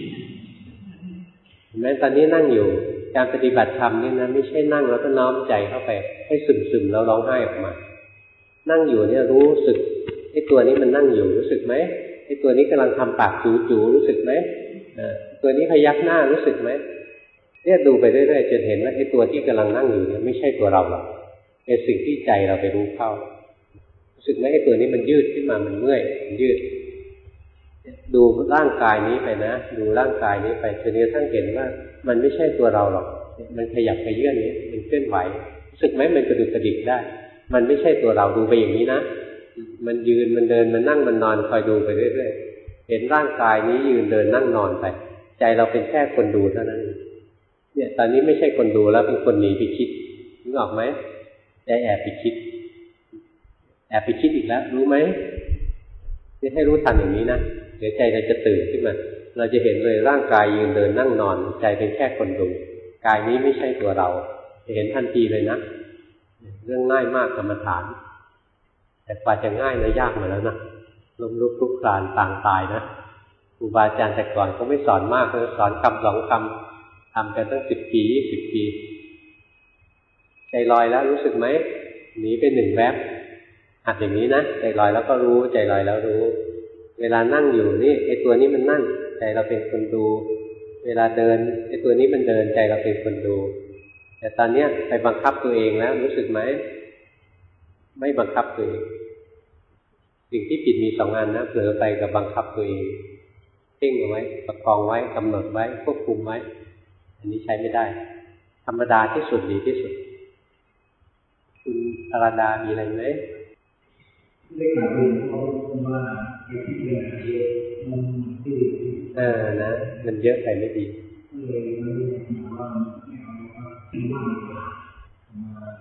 เห็นไหมตอนนี้นั่งอยู่การปฏิบัติธรรมนี่นะไม่ใช่นั่งแล้วก็น้อมใจเข้าไปให้ซึมๆแล้วร้องไห้ออกมานั่งอยู่เนี่ยรู้สึกไอ้ตัวนี้มันนั่งอยู่รู้สึกไหมไอ้ตัวนี้กำลังทำปากจู๋ๆรู้สึกไหมตัวนี้พยักหน้ารู้สึกไหมเนี่ยดูไปเรื่อยๆจนเห็นว่าไอ้ตัวที่กำลังนั่งอยู่เนี่ยไม่ใช่ตัวเราหรอกเป็นสิ่งที่ใจเราไปรู้เข้ารู้สึกไหมไอ้ตัวนี้มันยืดขึ้นมามันเมื่อยมันยืดดูร่างกายนี้ไปนะดูร่างกายนี้ไปจนกระทั่งเห็นว่ามันไม่ใช่ตัวเราหรอกมันขยับไปเยื่อนี้มันเคลื่อนไหวรู้สึกไหมมันกระดุกกระดิกได้มันไม่ใช่ตัวเราดูไปอย่างนี้นะมันยืนมันเดินมันนั่งมันนอนคอยดูไปเรื่อยๆเห็นร่างกายนี้ยืนเดินนั่งนอนไปใจเราเป็นแค่คนดูเท่านั้นเนี่ยตอนนี้ไม่ใช่คนดูแล้วเป็นคนหนีไปคิดนึกออกไหมใจแอบไปคิดแอบไปคิดอีกแล้วรู้ไหมนี่ให้รู้ทันอย่างนี้นะเดี๋ยวใจเราจะตื่นขึ้นมาเราจะเห็นเลยร่างกายยืนเดินนั่งนอนใจเป็นแค่คนดูกายนี้ไม่ใช่ตัวเราจะเห็นทันทีเลยนะเรื่องง่ายมากกรรมฐานแต่กว่าจะง่ายนะยากมาแล้วนะล้มลุกคลุกคลานต่างตายนะครูบาอาจารย์แต่ก่อนก็ไม่สอนมากเลยสอนคำสองคำทำกันตั้งสิบปียี่สิบปีใจลอยแล้วรู้สึกไหมหนีไปหนึ่งแวบหัดอย่างนี้นะใจลอยแล้วก็รู้ใจลอยแล้วรู้เวลานั่งอยู่นี่ไอ้ตัวนี้มันนั่งใจเราเป็นคนดูเวลาเดินไอ้ตัวนี้มันเดินใจเราเป็นคนดูแต่ตอนเนี้ยไปบังคับตัวเองแล้วรู้สึกไหมไม่บังคับตัวเองสิ่งที่ผิดมีสองอันนะเผลอไปกับบังคับตัวเองเพ่งเอาไว้ประคองไว้กำหนดไว้ควบคุมไว้อันนี้ใช้ไม่ได้ธรรมดาที่สุดดีที่สุดคุณธารดามีอะไรไหมได้ข่าวว่าเขาว่าไอ้ที่เป็นอะไรเยอะมันที่เออนะมันเยอะไปไม่ดีเลยมันมาว่าไม่เอาว่าที่ว่างกว่า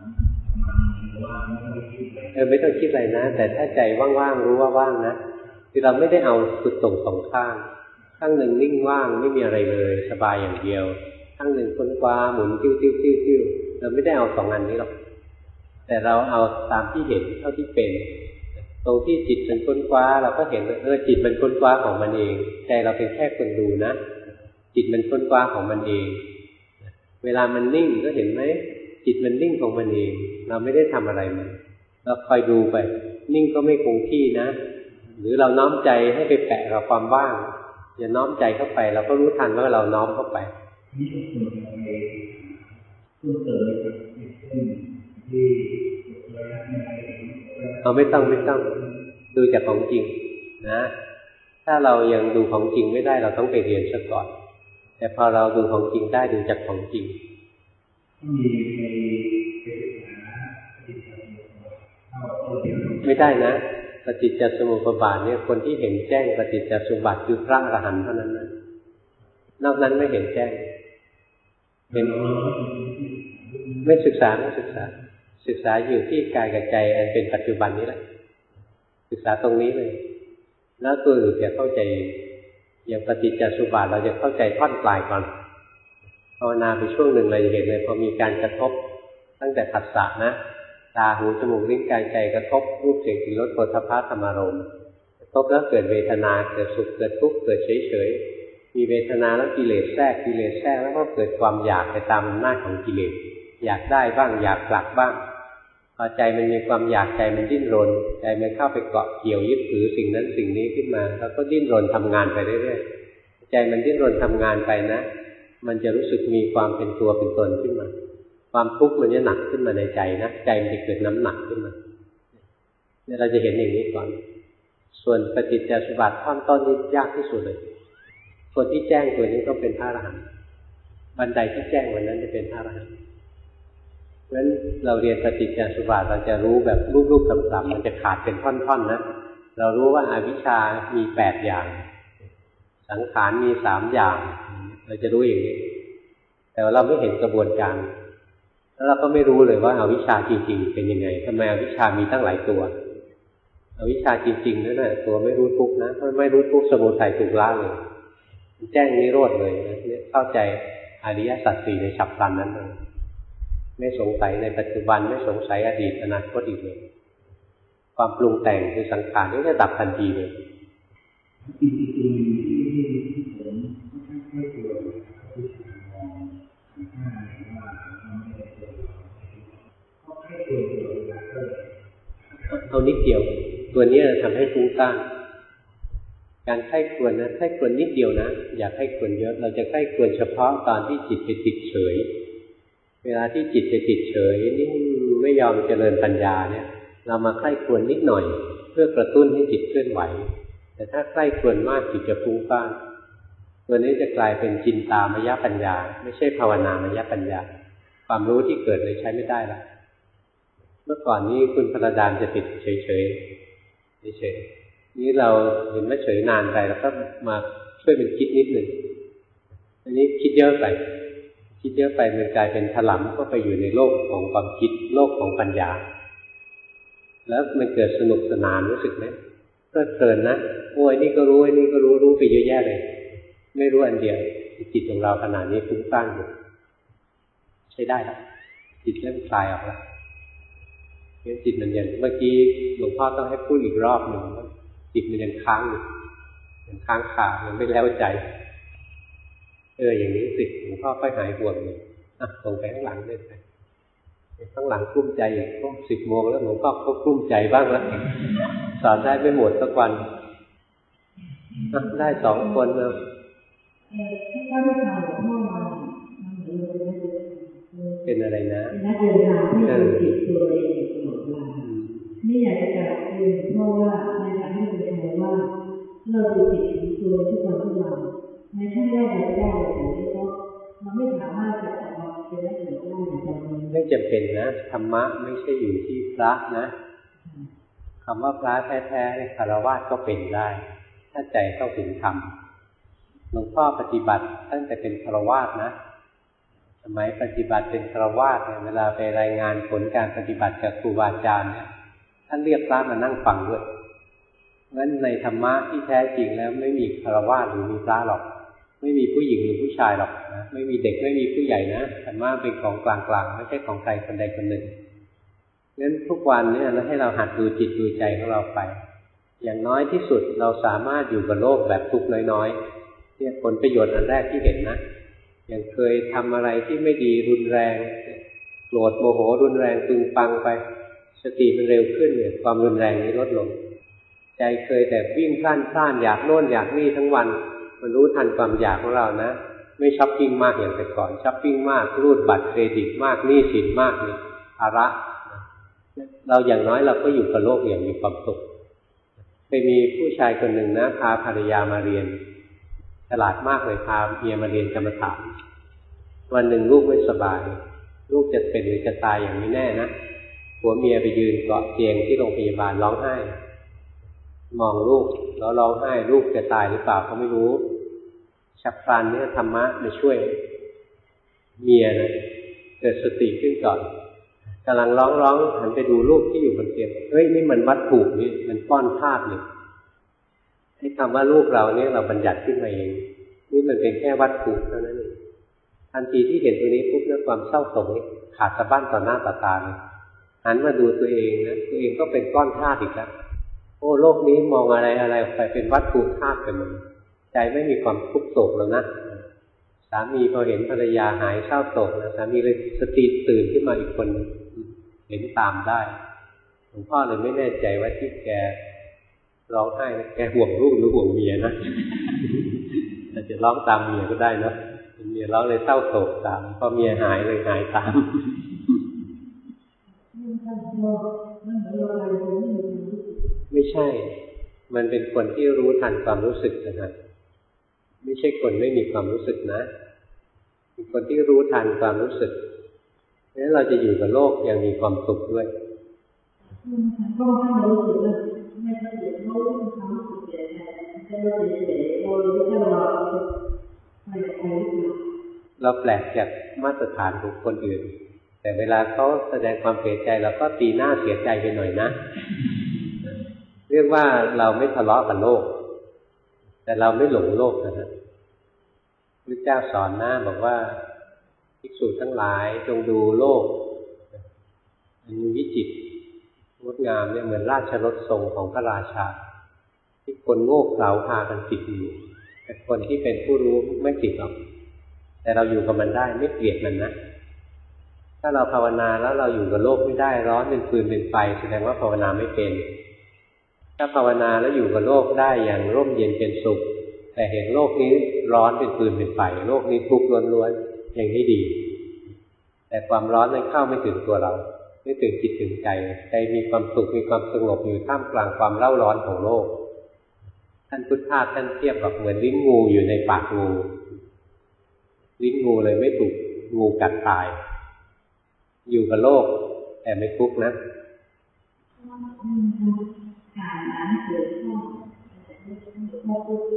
มาว่าไม่ต้องคิดอะไรเออไม่ต้องคิดอะไรนะแต่ถ้าใจว่างๆรู้ว่าว่างนะคือเราไม่ได้เอาสุดตรงสองข้างข้างหนึ่งนิ่งว่างไม่มีอะไรเลยสบายอย่างเดียวข้างหนึ่งค้นคว้าหมุนติ้วติ้วติ้วติ้วเราไม่ได้เอาสองอันนี้หรอกแต่เราเอาตามที่เห็นเท่าที่เป็นตรงที่จิตมันค้นคว้าเราก็เห็นว่าเออจิตมันค้นคว้าของมันเองใจเราเป็นแค่คนดูนะจิตมันค้นคว้าของมันเองเวลามันนิ่งก็เห็นไหมจิตมันนิ่งของมันเองเราไม่ได้ทำอะไรมันเราคอยดูไปนิ่งก็ไม่คงที่นะหรือเราน้อมใจให้ไปแปะกับความว่างอย่าน้อมใจเข้าไปเราก็รู้ทันว่าเราน้อมเข้าไปนี่ก็ควรจะไปเพิ่มเติมกับเช่นที่เราไม่ต้องไม่ต้องดูจากของจริงนะถ้าเรายังดูของจริงไม่ได้เราต้องไปเรียนซะก่อนแต่พอเราดูของจริงได้ดูจากของจริงมีในไม่ได้นะปฏิจจสมุปบาทเนี่ยคนที่เห็นแจ้งปฏิจจสมุปบาทคือพระอรหันต์เท่านั้นนะนอกนั้นไม่เห็นแจ้งเห็นไม่ศึกษาไม่ศึกษาศึกษาอยู่ที่กายกับใจอันเป็นปัจจุบันนี้แหละศึกษาตรงนี้เลยแล้วตัวอื่นจะเข้าใจอย่างปฏิจจสมุปบาทเราจะเข้าใจท่อนปลายก่อนภาวนาไปช่วงหนึ่งเราจะเห็นเลยพอมีการกระทบตั้งแต่ผัสสะนะตาหูจมูกลิ้นกายใจกระทบรูปเสียงกลิ่นรสโผฏฐัพพะธรรมารมณ์กระทบแล้วเกิดเวทนาเกิดสุขเกิดทุกข์เกิดเฉยๆมีเวทนาแล้วกิเลสแทรกกิเลสแทรกแล้วก็เกิดความอยากไปตามอำนาจของกิเลสอยากได้บ้างอยากผลักบ้างพอใจมันมีความอยากใจมันดิ้นรนใจมันเข้าไปเกาะเกี่ยวยึดถือสิ่งนั้นสิ่งนี้ขึ้นมาแล้วก็ดิ้นรนทำงานไปเรื่อยๆใจมันดิ้นรนทำงานไปนะมันจะรู้สึกมีความเป็นตัวเป็นตนขึ้นมาความทุกข์มันจะหนักขึ้นมาในใจนะใจมันจะเกิดน้ำหนักขึ้นมาเนี่ยเราจะเห็นอย่างนี้ก่อนส่วนปฏิจจสมุปบาทท่อนต้นนี้ยากที่สุดเลยคนที่แจ้งตัวนี้ต้องเป็นพระอรหันต์บันไดที่แจ้งวันนั้นจะเป็นพระอรหันต์เพราะฉะนั้นเราเรียนปฏิจจสมุปบาทเราจะรู้แบบรูปๆต่ำๆมันจะขาดเป็นท่อนๆนะเรารู้ว่าอวิชชามีแปดอย่างสังขารมีสามอย่างเราจะรู้อย่างนี้แต่ว่าเราไม่เห็นกระบวนการแล้วเราก็ไม่รู้เลยว่าอวิชชาจริงๆเป็นยังไงทำไมอวิชชามีตั้งหลายตัวอวิชชาจริงๆนั่นน่ะตัวไม่รู้ทุกข์นะถ้าไม่รู้ทุกข์สมุทัยถูกละเลยแจ้งนิโรธเลยนะเนี่ยเข้าใจอริยสัจสี่ในฉับพลันนั้นเลยไม่สงสัยในปัจจุบันไม่สงสัยอดีตอนาคตอีกเลยความปรุงแต่งคือสังขารนี่จะดับทันทีเลยอีกตัวนึงที่ที่ผมค่อยๆตัววิชามองขันธ์ห้าว่ามันไม่ได้ตัวเราก็แค่ตัวตัวเราเอานิดเดียวตัวนี้ทำให้ฟุ้งซ่านการไข้ควรนะไข้ควรนิดเดียวนะอย่าไข้ควรเยอะเราจะไข้ควรเฉพาะตอนที่จิตไปติดเฉยเวลาที่จิตไปติดเฉยนิ่งไม่ยอมเจริญปัญญาเนี่ยเรามาไข้ควรนิดหน่อยเพื่อกระตุ้นให้จิตเคลื่อนไหวแต่ถ้าไข้ควรมากจิตจะฟุ้งซ่านตัวนี้จะกลายเป็นจินตามยปัญญาไม่ใช่ภาวนามยปัญญาความรู้ที่เกิดเลยใช้ไม่ได้ละเมื่อก่อนนี้คุณพระดานจะติดเฉยๆเฉยๆนี้เราเห็นว่าเฉยนานไปแล้วก็มาช่วยเป็นคิดนิดหนึ่งอันนี้คิดเยอะไปคิดเยอะไปมันกลายเป็นถลำก็ไปอยู่ในโลกของความคิดโลกของปัญญาแล้วมันเกิดสนุกสนานรู้สึกไหมก็เพลินนะโอ้ยนี่ก็รู้ไอ้นี่ก็รู้รู้ไปเยอะแยะเลยไม่รู้อันเดียวจิตของเราขนาดนี้ฟุ้งซ่านอยู่ใช้ได้แล้วจิตเริ่มคลายออกแล้วจิตมันยังเมื่อกี้หลวงพ่อต้องให้พูดอีกรอบหนึ่งว่าจิตมันยังค้างอยู่ยังค้างคายังไม่แล้วใจเอออย่างนี้สิหลวงพ่อค่อยหายห่วงเลยอ่ะส่งไปข้างหลังได้ไหมข้างหลังกลุ้มใจอีกก็สิบโมงแล้วหลวงพ่อก็กลุ้มใจบ้างแล้วสอนได้ไม่หมดสักวันได้สองคนแล้วเป็นอะไรนะนักเดินทางที่เราติดตัวเองตลอดเวลาไม่อยากจะกลับเรียนเพราะว่าในการที่เป็นไทยว่าเราติดติดตัวทุกวันทุกวันในที่แรกเราได้แต่ที่ก็มันไม่สามารถจะออกมาเป็นได้หรือได้แต่ไม่จำเป็นนะธรรมะไม่ใช่อยู่ที่พระนะคำว่าพระแท้ๆในคฤหัสถ์ก็เป็นได้ถ้าใจเข้าถึงธรรมหลวงพ่อปฏิบัติตั้งแต่เป็นคฤหัสถ์นะสมัยปฏิบัติเป็นคฤหัสถ์เนี่ยเวลาไปรายงานผลการปฏิบัติกับครูบาอาจารย์เนี่ยท่านเรียกพระมานั่งฟังด้วยงั้นในธรรมะที่แท้จริงแล้วไม่มีฆราวาสหรือมีพระหรอกไม่มีผู้หญิงหรือผู้ชายหรอกนะไม่มีเด็กไม่มีผู้ใหญ่นะธรรมะเป็นของกลางๆไม่ใช่ของใครคนใดคนหนึ่งงั้นทุกวันเนี่ยเราให้เราหัดดูจิตดูใจของเราไปอย่างน้อยที่สุดเราสามารถอยู่กับโลกแบบทุกข์น้อยๆเนี่ยผลประโยชน์อันแรกที่เห็นนะอย่างเคยทำอะไรที่ไม่ดีรุนแรงโกรธโมโหรุนแรงตึงปังไปสติมันเร็วขึ้นเนี่ยความรุนแรงนี้ลดลงใจเคยแต่วิ่งพล่านพล่านอยากโน่นอยากนี่ทั้งวันมันรู้ทันความอยากของเรานะไม่ช้อปปิ้งมากอย่างแต่ก่อนช้อปปิ้งมากรูดบัตรเครดิตมากหนี้สินมากนี่ภาระเราอย่างน้อยเราก็อยู่กับโลกอย่างมีความสุขเคยมีผู้ชายคนหนึ่งนะพาภรรยามาเรียนฉลาดมากเลยพาเมียมาเรียนกรรมฐานวันหนึ่งลูกไม่สบายลูกจะเป็นหรือจะตายอย่างไม่แน่นะผัวเมียไปยืนเกาะเตียงที่โรงพยาบาลร้องไห้มองลูกแล้วร้องไห้ลูกจะตายหรือเปล่าเขาไม่รู้ฉับพลันเนี่ยธรรมะมาช่วยเมียนะเกิดสติขึ้นก่อนกำลังร้องร้องหันไปดูลูกที่อยู่บนเตียงเฮ้ยนี่มันวัตถุนี่มันป้อนธาตุนี่ไอ้คำว่าลูกเราเนี่ยเราบัญญัติขึ้นมาเองนี่มันเป็นแค่วัตถุเท่านั้นเองทันทีที่เห็นตัวนี้ปุ๊บแล้วความเศร้าโศกนี่ขาดสะบั้นต่อหน้าต่อตาเลยหันมาดูตัวเองนะตัวเองก็เป็นก้อนธาตุอีกแล้วโอ้โลกนี้มองอะไรอะไรไปเป็นวัตถุธาตุกันหมดใจไม่มีความทุกข์โศกแล้วนะสามีพอเห็นภรรยาหายเศร้าโศกนะสามีเลยสติตื่นขึ้นมาอีกคนเห็นตามได้หลวงพ่อเลยไม่แน่ใจว่าที่แกร้องไห้แกห่วงลูกหรือห่วงเมียนะอาจจะร้องตามเมียก็ได้นะเมียร้องเลยเศร้าโศกตามพอเมียหายเลยหายตามไม่ใช่มันเป็นคนที่รู้ทันความรู้สึกนะไม่ใช่คนไม่มีความรู้สึกนะเป็นคนที่รู้ทันความรู้สึกงั้นเราจะอยู่กับโลกอย่างมีความสุขด้วยก็ถ้าเรารู้สึกว่าไม่ใช่เด็กเรารู้ความรู้สึกแต่แต่เราเด็กเรารู้แค่เราไม่ได้ใช้เราแปลกจากมาตรฐานของคนอื่นแต่เวลาเขาแสดงความเสียใจเราก็ตีหน้าเสียใจไปหน่อยนะเรียกว่าเราไม่ทะเลาะกับโลกแต่เราไม่หลงโลกนะฮะพระเจ้าสอนนะบอกว่าภิกษุทั้งหลายจงดูโลกมันวิจิตรงดงามเนี่ยเหมือนราชรถทรงของพระราชาที่คนโง่เขลาพากันติดอยู่แต่คนที่เป็นผู้รู้ไม่ติดหรอกแต่เราอยู่กับมันได้ไม่เกลียดมันนะถ้าเราภาวนาแล้วเราอยู่กับโลกไม่ได้ร้อนเป็นฟืนเป็นไฟแสดงว่าภาวนาไม่เป็นถ้าภาวนาแล้วอยู่กับโลกได้อย่างร่มเย็นเป็นสุขแต่เห็นโลกนี้ร้อนเป็นฟืนเป็นไฟโลกนี้ทุกข์ล้วนๆอย่างนี้ดีแต่ความร้อนนั้นเข้าไม่ถึงตัวเราไม่ถึงจิตถึงใจใจมีความสุขมีความสงบอยู่ท่ามกลางความเร่าร้อนของโลกท่านพุทธะท่านเทียบกับเหมือนลิ้นงูอยู่ในปากงูลิ้นงูเลยไม่ถูกงูกัดตายอยู่กับโลกแต่ไม่ทุกข์นะการนั้นเกิดข้อข้อพูด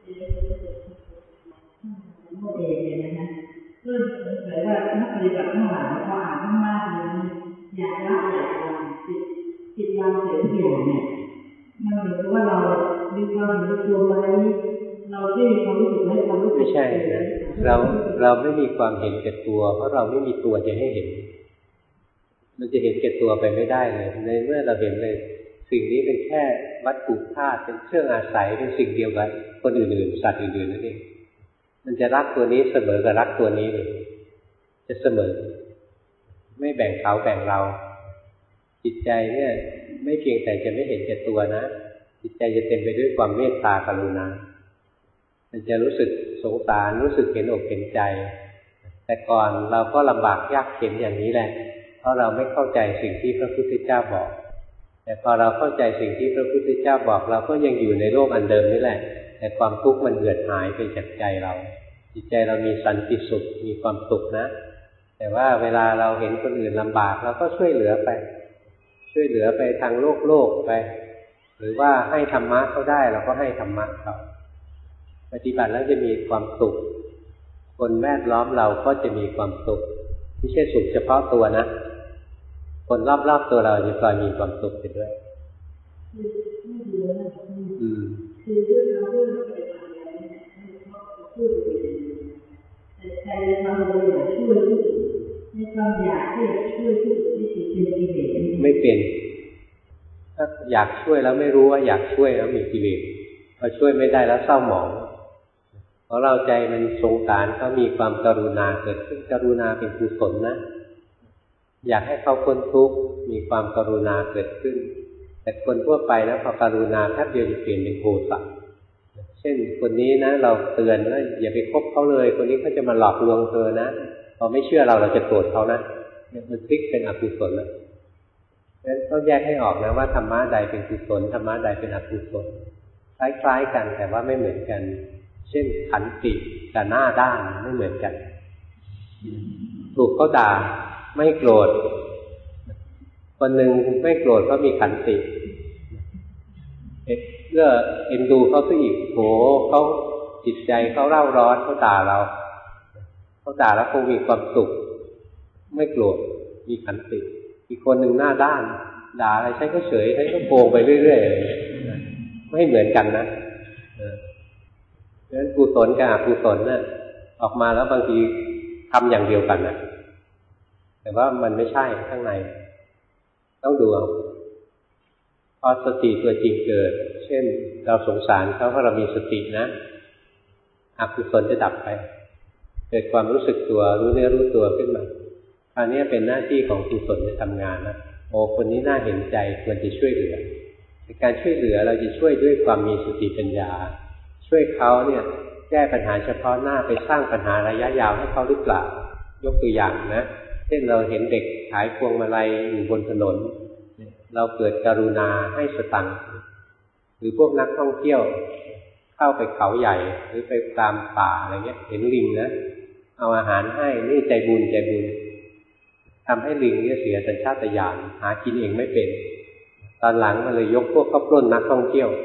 โมเดลเนี่ยนะคะเพื่อเผยว่านักปฏิบัติทั้งหลายพออ่านมากๆเลยอยากละอยากวางจิตจิตวางเสียทุกอย่างเนี่ยมันเหมือนว่าเรามีความรู้ตัวไว้เราที่มีความรู้สึกให้ความรู้สึกไม่ใช่นะเราเราไม่มีความเห็นแก่ตัวเพราะเราไม่มีตัวจะให้เห็นมันจะเห็นแก่ตัวไปไม่ได้เลยในเมื่อเราเห็นเลยสิ่งนี้เป็นแค่วัตถุธาตุเป็นเครื่องอาศัยเป็นสิ่งเดียวกันคนอื่นๆสัตว์อื่นๆนั่นเองมันจะรักตัวนี้เสมอกับรักตัวนี้เลยจะเสมอไม่แบ่งเขาแบ่งเราจิตใจเนี่ยไม่เพียงแต่จะไม่เห็นแก่ตัวนะจิตใจจะเต็มไปด้วยความเมตตากรุณามันจะรู้สึกสงสารรู้สึกเห็นอกเห็นใจแต่ก่อนเราก็ลำบากยากเข็ญอย่างนี้แหละเพราะเราไม่เข้าใจสิ่งที่พระพุทธเจ้าบอกแต่พอเราเข้าใจสิ่งที่พระพุทธเจ้าบอกเราก็ยังอยู่ในโลกอันเดิมนี่แหละแต่ความทุกข์มันเหือดหายไปจากใจเราจิตใจเรามีสันติสุขมีความสุขนะแต่ว่าเวลาเราเห็นคนอื่นลำบากเราก็ช่วยเหลือไปช่วยเหลือไปทางโลกโลกไปหรือว่าให้ธรรมะเขาได้เราก็ให้ธรรมะเขาปฏิบัติแล้วจะมีความสุขคนแวดล้อมเราก็จะมีความสุขไม่ใช่สุขเฉพาะตัวนะคนรอบๆตัวเราจะพลอยมีความสุขไปด้วยคือเรื่องเราเรื่องเราไปทำอะไรเนี่ยเราพูดไปเลยแต่ใจเราเราอยากช่วยผู้อื่นในความอยากที่จะช่วยผู้อื่นที่ติดเป็นกิเลสไม่เป็นถ้าอยากช่วยแล้วไม่รู้ว่าอยากช่วยแล้วมีกิเลสพอช่วยไม่ได้แล้วเศร้าหมองเพราะเราใจมันสงสารเขามีความกรุณาเกิดขึ้นกรุณาเป็นกุศลนะอยากให้เขาพ้นทุกข์มีความกรุณาเกิดขึ้นแต่คนทั่วไปนะพอกรุณาแทบเดียวจะเปลี่ยนเป็นโทสะเช่นคนนี้นะเราเตือนว่าอย่าไปคบเขาเลยคนนี้เขาจะมาหลอกลวงเธอนะพอไม่เชื่อเราเราจะโกรธเขานะมันพลิกเป็นอกุศลแล้วเพราะฉะนั้นต้องแยกให้ออกนะว่าธรรมะใดเป็นกุศลธรรมะใดเป็นอกุศลคล้ายๆกันแต่ว่าไม่เหมือนกันเช่นขันติกับหน้าด้านไม่เหมือนกันถูกเขาด่าไม่โกรธคนหนึ่งไม่โกรธเพราะมีขันติเพื่อเอ็นดูเขาซะอีกโหเขาจิตใจเขาเร่าร้อนเขาด่าเราเขาด่าแล้วคงมีความสุขไม่โกรธมีขันติอีกคนหนึ่งหน้าด้านด่าอะไรใช้ก็เฉยใช้ก็โกงไปเรื่อยๆไม่เหมือนกันนะเพราะฉะนั้นกุศลกับอกุศลน่ะออกมาแล้วบางทีทำอย่างเดียวกันนะแต่ว่ามันไม่ใช่ข้างในต้องดูเอาพอสติตัวจริงเกิดเช่นเราสงสารเขาเพราะเรามีสตินะอกุศลจะดับไปเกิดความรู้สึกตัวรู้เนื้อรู้ตัวขึ้นมาคราวนี้เป็นหน้าที่ของกุศลจะทำงานนะโอ้คนนี้น่าเห็นใจควรจะช่วยเหลือในการช่วยเหลือเราจะช่วยด้วยความมีสติปัญญาช่วยเขาเนี่ยแก้ปัญหาเฉพาะหน้าไปสร้างปัญหาระยะยาวให้เขาหรือเปล่ายกตัวอย่างนะเช่นเราเห็นเด็กขายพวงมาลัยอยู่บนถนนเราเกิดกรุณาให้สตังค์หรือพวกนักท่องเที่ยวเข้าไปเขาใหญ่หรือไปตามป่าอะไรเงี้ยเห็นลิงนะเอาอาหารให้นี่ใจบุญใจบุญทำให้ลิงเนี่ยเสียสัญชาตญาณหากินเองไม่เป็นตอนหลังมันเลยยกพวกเข้าปล้นนักท่องเที่ยว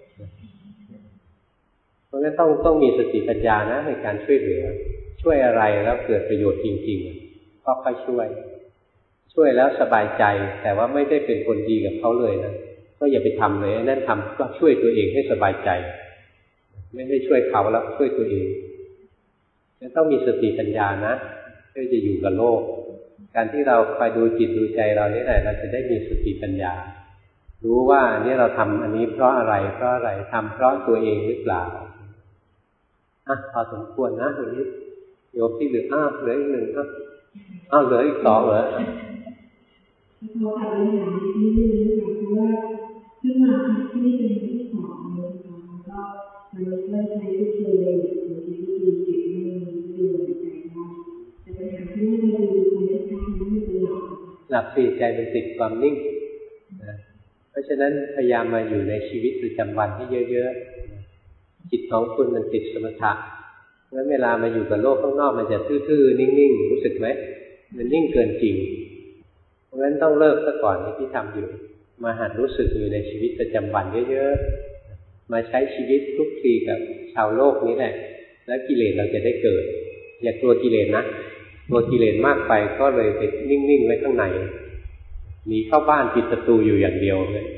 เพราะงั้นต้องต้องมีสติปัญญานะในการช่วยเหลือช่วยอะไรแล้วเกิดประโยชน์จริงๆก็ค่อยช่วยช่วยแล้วสบายใจแต่ว่าไม่ได้เป็นคนดีกับเขาเลยนะก็อย่าไปทำเลยนั่นทำก็ช่วยตัวเองให้สบายใจไม่ได้ช่วยเขาแล้วช่วยตัวเองจะต้องมีสติปัญญานะเพื่อจะอยู่กับโลกการที่เราคอยดูจิตดูใจเรานี่แหละเราจะได้มีสติปัญญารู้ว่านี่เราทำอันนี้เพราะอะไรเพราะอะไรทำเพราะตัวเองหรือเปล่าอ่ะพอสมควรนะวันนี้โยมที่เหลืออ้าวเหลืออีกหนึ่งอ้าวอ้าวเหลืออีกสองเหรอพอค่ะเรื่องอย่างนี้นิดนึงค่ะเพราะว่าขึ้นมาที่นี่เป็นที่สองเลยค่ะแล้วก็มันเริ่มใช้วิธีเลยหรือวิธีจิตไม่ดูใจได้แต่ปัญหาที่นี่เราดูไปชัดๆนั้นไม่เป็นหลักหลับสี่ใจเป็นติดความนิ่งนะเพราะฉะนั้นพยายามมาอยู่ในชีวิตประจำวันให้เยอะๆจิตของคุณมันติดสมถะงั้นเวลามาอยู่กับโลกข้างนอกมันจะทื่อๆนิ่งๆรู้สึกไหมมันนิ่งเกินจริงเพราะฉะนั้นต้องเลิกซะก่อนที่ทำอยู่มาหัดรู้สึกอยู่ในชีวิตประจำวันเยอะๆมาใช้ชีวิตคลุกคลีกับชาวโลกนี้แหละแล้วกิเลสเราจะได้เกิดอย่ากลัวกิเลสนะกลัวกิเลสมากไปก็เลยไปนิ่งๆไว้ข้างในหนีเข้าบ้านปิดประตูอยู่อย่างเดียวเลย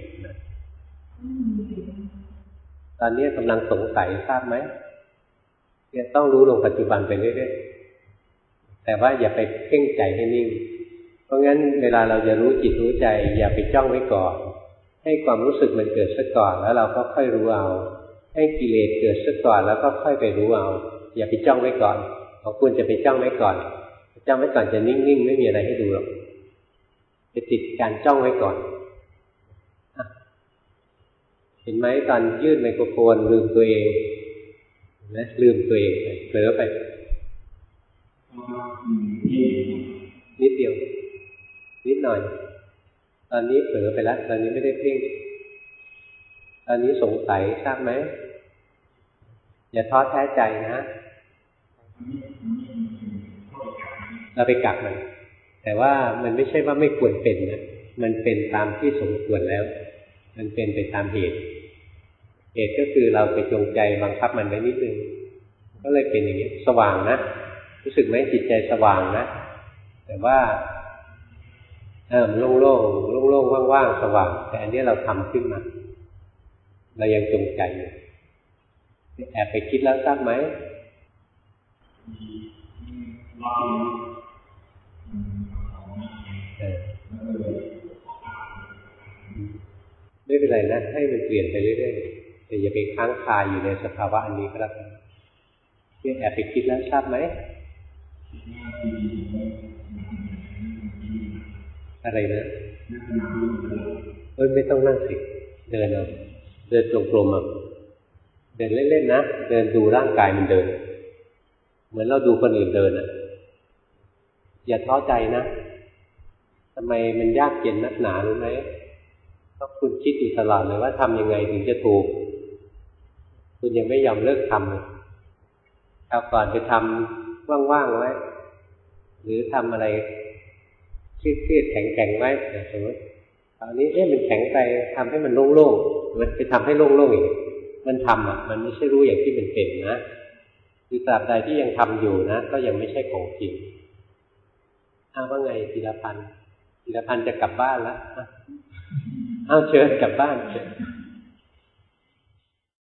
ตอนนี้กำลังสงสัยทราบไหมเนี่ยต้องรู้ลงปัจจุบันไปเรื่อยๆแต่ว่าอย่าไปเพ่งใจให้นิ่งเพราะงั้นเวลาเราจะรู้จิตรู้ใจอย่าไปจ้องไว้ก่อนให้ความรู้สึกมันเกิดซะก่อนแล้วเราก็ค่อยรู้เอาให้กิเลสเกิดซะก่อนแล้วก็ค่อยไปรู้เอาอย่าไปจ้องไว้ก่อนเพราะคุณจะไปจ้องไว้ก่อนจ้องไว้ก่อนจะนิ่งๆไม่มีอะไรให้ดูหรอกจะติดการจ้องไว้ก่อนเห็นไหมตอนยื่นไมโครโฟนลืมตัวเองนะลืมตัวเองไปเผลอไปนิดเดียวนิดหน่อยตอนนี้เผลอไปแล้วตอนนี้ไม่ได้เพ่งตอนนี้สงสัยทราบไหมอย่าท้อแท้ใจนะเราไปกักมันแต่ว่ามันไม่ใช่ว่าไม่ควรเป็นนะมันเป็นตามที่สมควรแล้วมันเป็นไปตามเหตุเหตุก็คือเราไปจงใจบังคับมันไว้นิดนึงก็เลยเป็นอย่างนี้สว่างนะรู้สึกไหมจิตใจสว่างนะแต่ว่าเออโล่งโล่งโล่งโล่งว่างๆสว่างแต่อันนี้เราทำขึ้นมาเรายังจงใจอยู่แอบไปคิดแล้วทราบไหมเออไม่เป็นไรนะให้มันเปลี่ยนไปเรื่อยๆแต่อย่าไปค้างคาอยู่ในสภาวะอันนี้ก็แล้วกันเนี่ยแอบไปคิดแล้วทราบไหมอะไรนะเอ้ยไม่ต้องนั่งสิเดินเอาเดินตรงๆเอาเดินเล่นๆนะเดินดูร่างกายมันเดินเหมือนเราดูคนอื่นเดินอ่ะอย่าท้อใจนะทำไมมันยากเย็นนักหนารู้ไหมเพราะคุณคิดอยู่ตลอดเลยว่าทำยังไงถึงจะถูกคุณยังไม่ยอมเลิกทำเลยเอาก่อนไปทำว่างๆไว้หรือทำอะไรเครียดๆแข็งๆไว้สมมติตอนนี้เอ๊ะมันแข็งไปทำให้มันโล่งๆมันไปทำให้โล่งๆอีกมันทำอ่ะมันไม่ใช่รู้อย่างที่มันเป็นนะคือตราบใดที่ยังทำอยู่นะก็ยังไม่ใช่ของจริงอ้าวว่าไงธีรพันธ์ธีรพันธ์จะกลับบ้านแล้วอ้าวเชิญกลับบ้าน